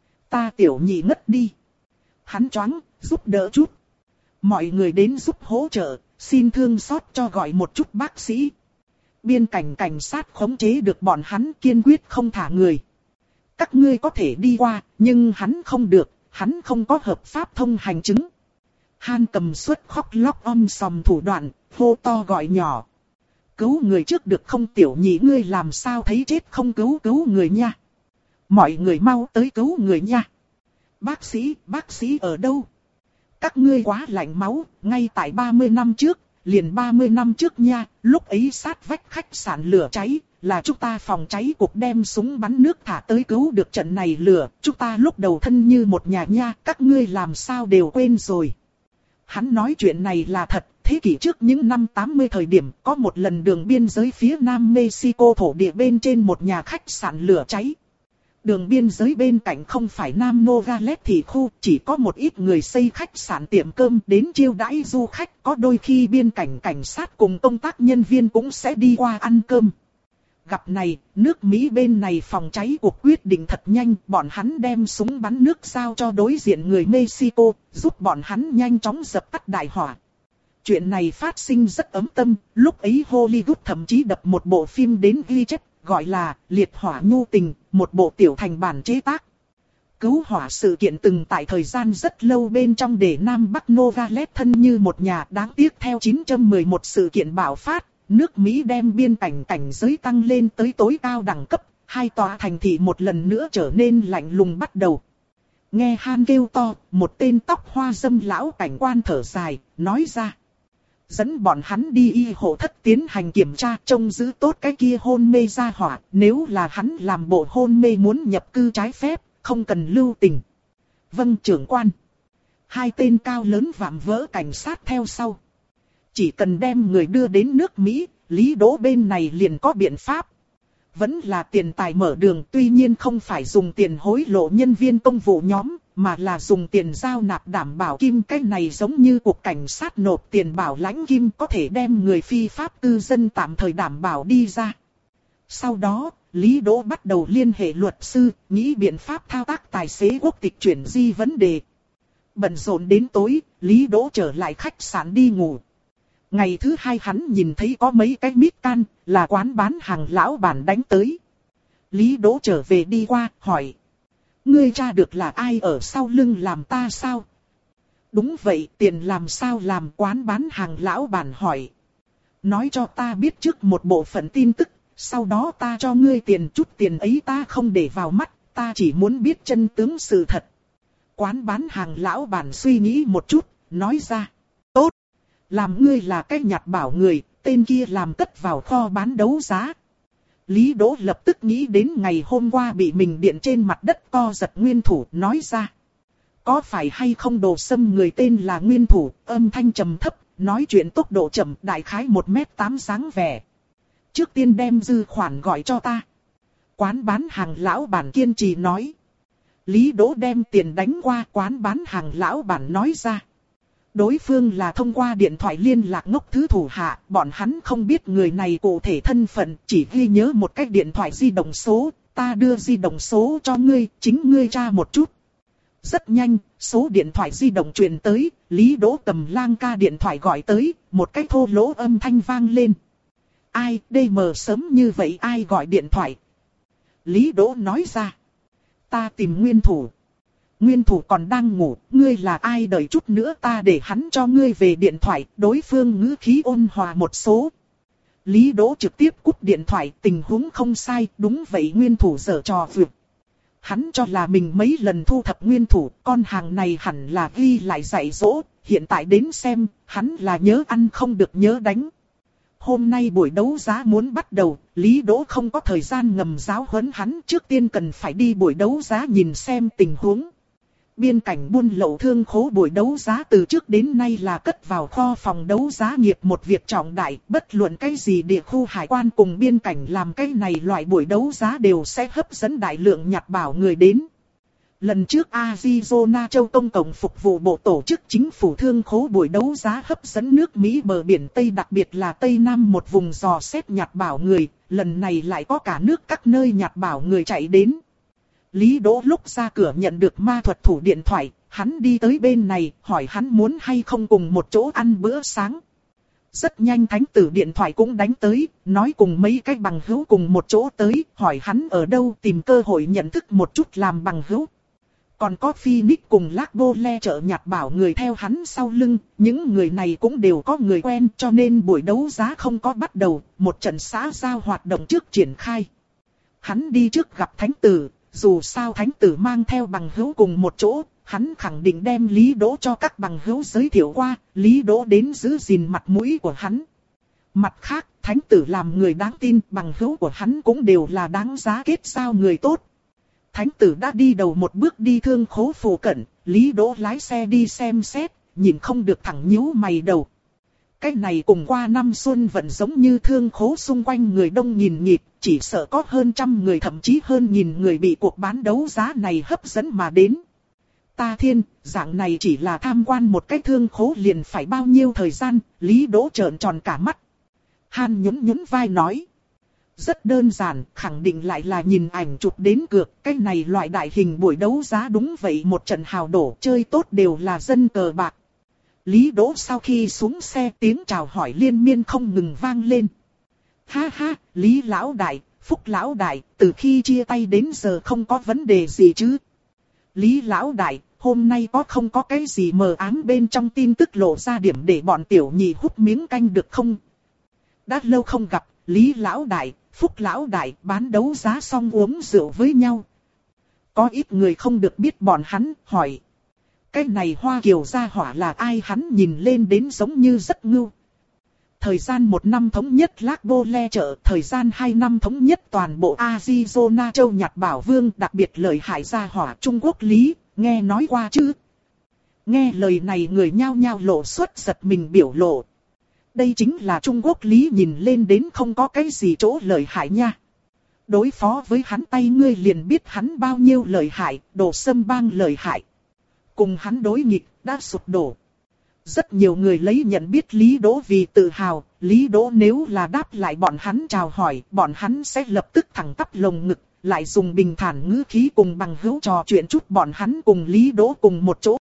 Ta tiểu nhị ngất đi. Hắn choáng, giúp đỡ chút. Mọi người đến giúp hỗ trợ, xin thương xót cho gọi một chút bác sĩ. Biên cảnh cảnh sát khống chế được bọn hắn kiên quyết không thả người. Các ngươi có thể đi qua, nhưng hắn không được, hắn không có hợp pháp thông hành chứng. Han cầm suất khóc lóc om sòm thủ đoạn, hô to gọi nhỏ. Cứu người trước được không tiểu nhị ngươi làm sao thấy chết không cứu cứu người nha. Mọi người mau tới cứu người nha. Bác sĩ, bác sĩ ở đâu? các ngươi quá lạnh máu, ngay tại ba mươi năm trước, liền ba mươi năm trước nha, lúc ấy sát vách khách sạn lửa cháy, là chúng ta phòng cháy cục đem súng bắn nước thả tới cứu được trận này lửa, chúng ta lúc đầu thân như một nhà nha, các ngươi làm sao đều quên rồi. Hắn nói chuyện này là thật, thế kỷ trước những năm tám mươi thời điểm, có một lần đường biên giới phía Nam Mexico thổ địa bên trên một nhà khách sạn lửa cháy. Đường biên giới bên cạnh không phải Nam Nogales thị khu, chỉ có một ít người xây khách sạn tiệm cơm đến chiêu đãi du khách, có đôi khi biên cảnh cảnh sát cùng công tác nhân viên cũng sẽ đi qua ăn cơm. Gặp này, nước Mỹ bên này phòng cháy cuộc quyết định thật nhanh, bọn hắn đem súng bắn nước giao cho đối diện người Mexico, giúp bọn hắn nhanh chóng dập tắt đại hỏa. Chuyện này phát sinh rất ấm tâm, lúc ấy Hollywood thậm chí đập một bộ phim đến ghi chép, gọi là Liệt Hỏa Nhu Tình, một bộ tiểu thành bản chế tác. Cứu hỏa sự kiện từng tại thời gian rất lâu bên trong để Nam Bắc Nogales thân như một nhà, đáng tiếc theo chín một một sự kiện bạo phát. Nước Mỹ đem biên cảnh cảnh giới tăng lên tới tối cao đẳng cấp, hai tòa thành thị một lần nữa trở nên lạnh lùng bắt đầu. Nghe Han kêu to, một tên tóc hoa râm lão cảnh quan thở dài, nói ra. Dẫn bọn hắn đi y hộ thất tiến hành kiểm tra, trông giữ tốt cái kia hôn mê ra hỏa, nếu là hắn làm bộ hôn mê muốn nhập cư trái phép, không cần lưu tình. Vâng trưởng quan. Hai tên cao lớn vạm vỡ cảnh sát theo sau. Chỉ cần đem người đưa đến nước Mỹ, Lý Đỗ bên này liền có biện pháp. Vẫn là tiền tài mở đường, tuy nhiên không phải dùng tiền hối lộ nhân viên công vụ nhóm, mà là dùng tiền giao nạp đảm bảo kim. Cái này giống như cục cảnh sát nộp tiền bảo lãnh kim, có thể đem người phi pháp cư dân tạm thời đảm bảo đi ra. Sau đó, Lý Đỗ bắt đầu liên hệ luật sư, nghĩ biện pháp thao tác tài xế quốc tịch chuyển di vấn đề. Bận rộn đến tối, Lý Đỗ trở lại khách sạn đi ngủ. Ngày thứ hai hắn nhìn thấy có mấy cái mít can, là quán bán hàng lão bản đánh tới. Lý Đỗ trở về đi qua, hỏi. Ngươi tra được là ai ở sau lưng làm ta sao? Đúng vậy, tiền làm sao làm, quán bán hàng lão bản hỏi. Nói cho ta biết trước một bộ phận tin tức, sau đó ta cho ngươi tiền, chút tiền ấy ta không để vào mắt, ta chỉ muốn biết chân tướng sự thật. Quán bán hàng lão bản suy nghĩ một chút, nói ra. Tốt, làm ngươi là cái nhặt bảo người, tên kia làm cất vào kho bán đấu giá. Lý Đỗ lập tức nghĩ đến ngày hôm qua bị mình điện trên mặt đất co giật nguyên thủ, nói ra. Có phải hay không đồ xâm người tên là nguyên thủ, âm thanh trầm thấp, nói chuyện tốc độ chậm, đại khái một mét tám dáng vẻ. Trước tiên đem dư khoản gọi cho ta. Quán bán hàng lão bản kiên trì nói. Lý Đỗ đem tiền đánh qua, quán bán hàng lão bản nói ra. Đối phương là thông qua điện thoại liên lạc ngốc thứ thủ hạ, bọn hắn không biết người này cụ thể thân phận, chỉ ghi nhớ một cái điện thoại di động số, ta đưa di động số cho ngươi, chính ngươi tra một chút. Rất nhanh, số điện thoại di động truyền tới, Lý Đỗ cầm lang ca điện thoại gọi tới, một cái thô lỗ âm thanh vang lên. Ai, đê mờ sớm như vậy ai gọi điện thoại? Lý Đỗ nói ra. Ta tìm nguyên thủ. Nguyên thủ còn đang ngủ, ngươi là ai, đợi chút nữa ta để hắn cho ngươi về điện thoại, đối phương ngữ khí ôn hòa một số. Lý Đỗ trực tiếp cúp điện thoại, tình huống không sai, đúng vậy nguyên thủ giở trò vượt. Hắn cho là mình mấy lần thu thập nguyên thủ, con hàng này hẳn là ghi lại dạy dỗ, hiện tại đến xem, hắn là nhớ ăn không được nhớ đánh. Hôm nay buổi đấu giá muốn bắt đầu, Lý Đỗ không có thời gian ngầm giáo huấn hắn, trước tiên cần phải đi buổi đấu giá nhìn xem tình huống. Biên cảnh buôn lậu thương khố buổi đấu giá từ trước đến nay là cất vào kho phòng đấu giá nghiệp một việc trọng đại, bất luận cái gì địa khu hải quan cùng biên cảnh làm cái này loại buổi đấu giá đều sẽ hấp dẫn đại lượng nhặt bảo người đến. Lần trước Arizona châu công cộng phục vụ bộ tổ chức chính phủ thương khố buổi đấu giá hấp dẫn nước Mỹ bờ biển Tây, đặc biệt là Tây Nam một vùng dò xét nhặt bảo người, lần này lại có cả nước các nơi nhặt bảo người chạy đến. Lý Đỗ lúc ra cửa nhận được ma thuật thủ điện thoại, hắn đi tới bên này, hỏi hắn muốn hay không cùng một chỗ ăn bữa sáng. Rất nhanh thánh tử điện thoại cũng đánh tới, nói cùng mấy cái bằng hữu cùng một chỗ tới, hỏi hắn ở đâu, tìm cơ hội nhận thức một chút làm bằng hữu. Còn có Phoenix cùng Lac Bole trợ nhặt bảo người theo hắn sau lưng, những người này cũng đều có người quen, cho nên buổi đấu giá không có bắt đầu, một trận xã giao hoạt động trước triển khai. Hắn đi trước gặp thánh tử. dù sao thánh tử mang theo bằng hữu cùng một chỗ, hắn khẳng định đem Lý Đỗ cho các bằng hữu giới thiệu qua, Lý Đỗ đến giữ gìn mặt mũi của hắn. Mặt khác, thánh tử làm người đáng tin, bằng hữu của hắn cũng đều là đáng giá kết giao người tốt. Thánh tử đã đi đầu một bước đi thương khố phụ cận, Lý Đỗ lái xe đi xem xét, nhìn không được thẳng nhíu mày đầu. Cái này cùng qua năm xuân vẫn giống như thương khố xung quanh người đông nghìn nghịt, chỉ sợ có hơn trăm người thậm chí hơn nghìn người bị cuộc bán đấu giá này hấp dẫn mà đến. Ta thiên, dạng này chỉ là tham quan một cái thương khố liền phải bao nhiêu thời gian, Lý Đỗ trợn tròn cả mắt. Han nhún nhún vai nói. Rất đơn giản, khẳng định lại là nhìn ảnh chụp đến cược, cái này loại đại hình buổi đấu giá đúng vậy một trận hào đổ, chơi tốt đều là dân cờ bạc. Lý Đỗ sau khi xuống xe tiếng chào hỏi liên miên không ngừng vang lên. Ha ha, Lý lão đại, Phúc lão đại, từ khi chia tay đến giờ không có vấn đề gì chứ. Lý lão đại, hôm nay có không có cái gì mờ ám bên trong tin tức lộ ra điểm để bọn tiểu nhị hút miếng canh được không? Đã lâu không gặp, Lý lão đại, Phúc lão đại bán đấu giá xong uống rượu với nhau. Có ít người không được biết bọn hắn, hỏi. Cái này Hoa Kiều gia hỏa là ai, hắn nhìn lên đến giống như rất ngưu. Thời gian một năm thống nhất Lác Bô Le chợ, thời gian hai năm thống nhất toàn bộ Arizona châu Nhật Bảo Vương, đặc biệt lợi hại gia hỏa Trung Quốc Lý, nghe nói qua chứ? Nghe lời này người nhao nhao lộ xuất giật mình biểu lộ. Đây chính là Trung Quốc Lý, nhìn lên đến không có cái gì chỗ lợi hại nha. Đối phó với hắn tay ngươi liền biết hắn bao nhiêu lợi hại, Đồ Sâm Bang lợi hại. Cùng hắn đối nghịch, đã sụp đổ. Rất nhiều người lấy nhận biết Lý Đỗ vì tự hào, Lý Đỗ nếu là đáp lại bọn hắn chào hỏi, bọn hắn sẽ lập tức thẳng tắp lồng ngực, lại dùng bình thản ngữ khí cùng bằng hữu trò chuyện chút bọn hắn cùng Lý Đỗ cùng một chỗ.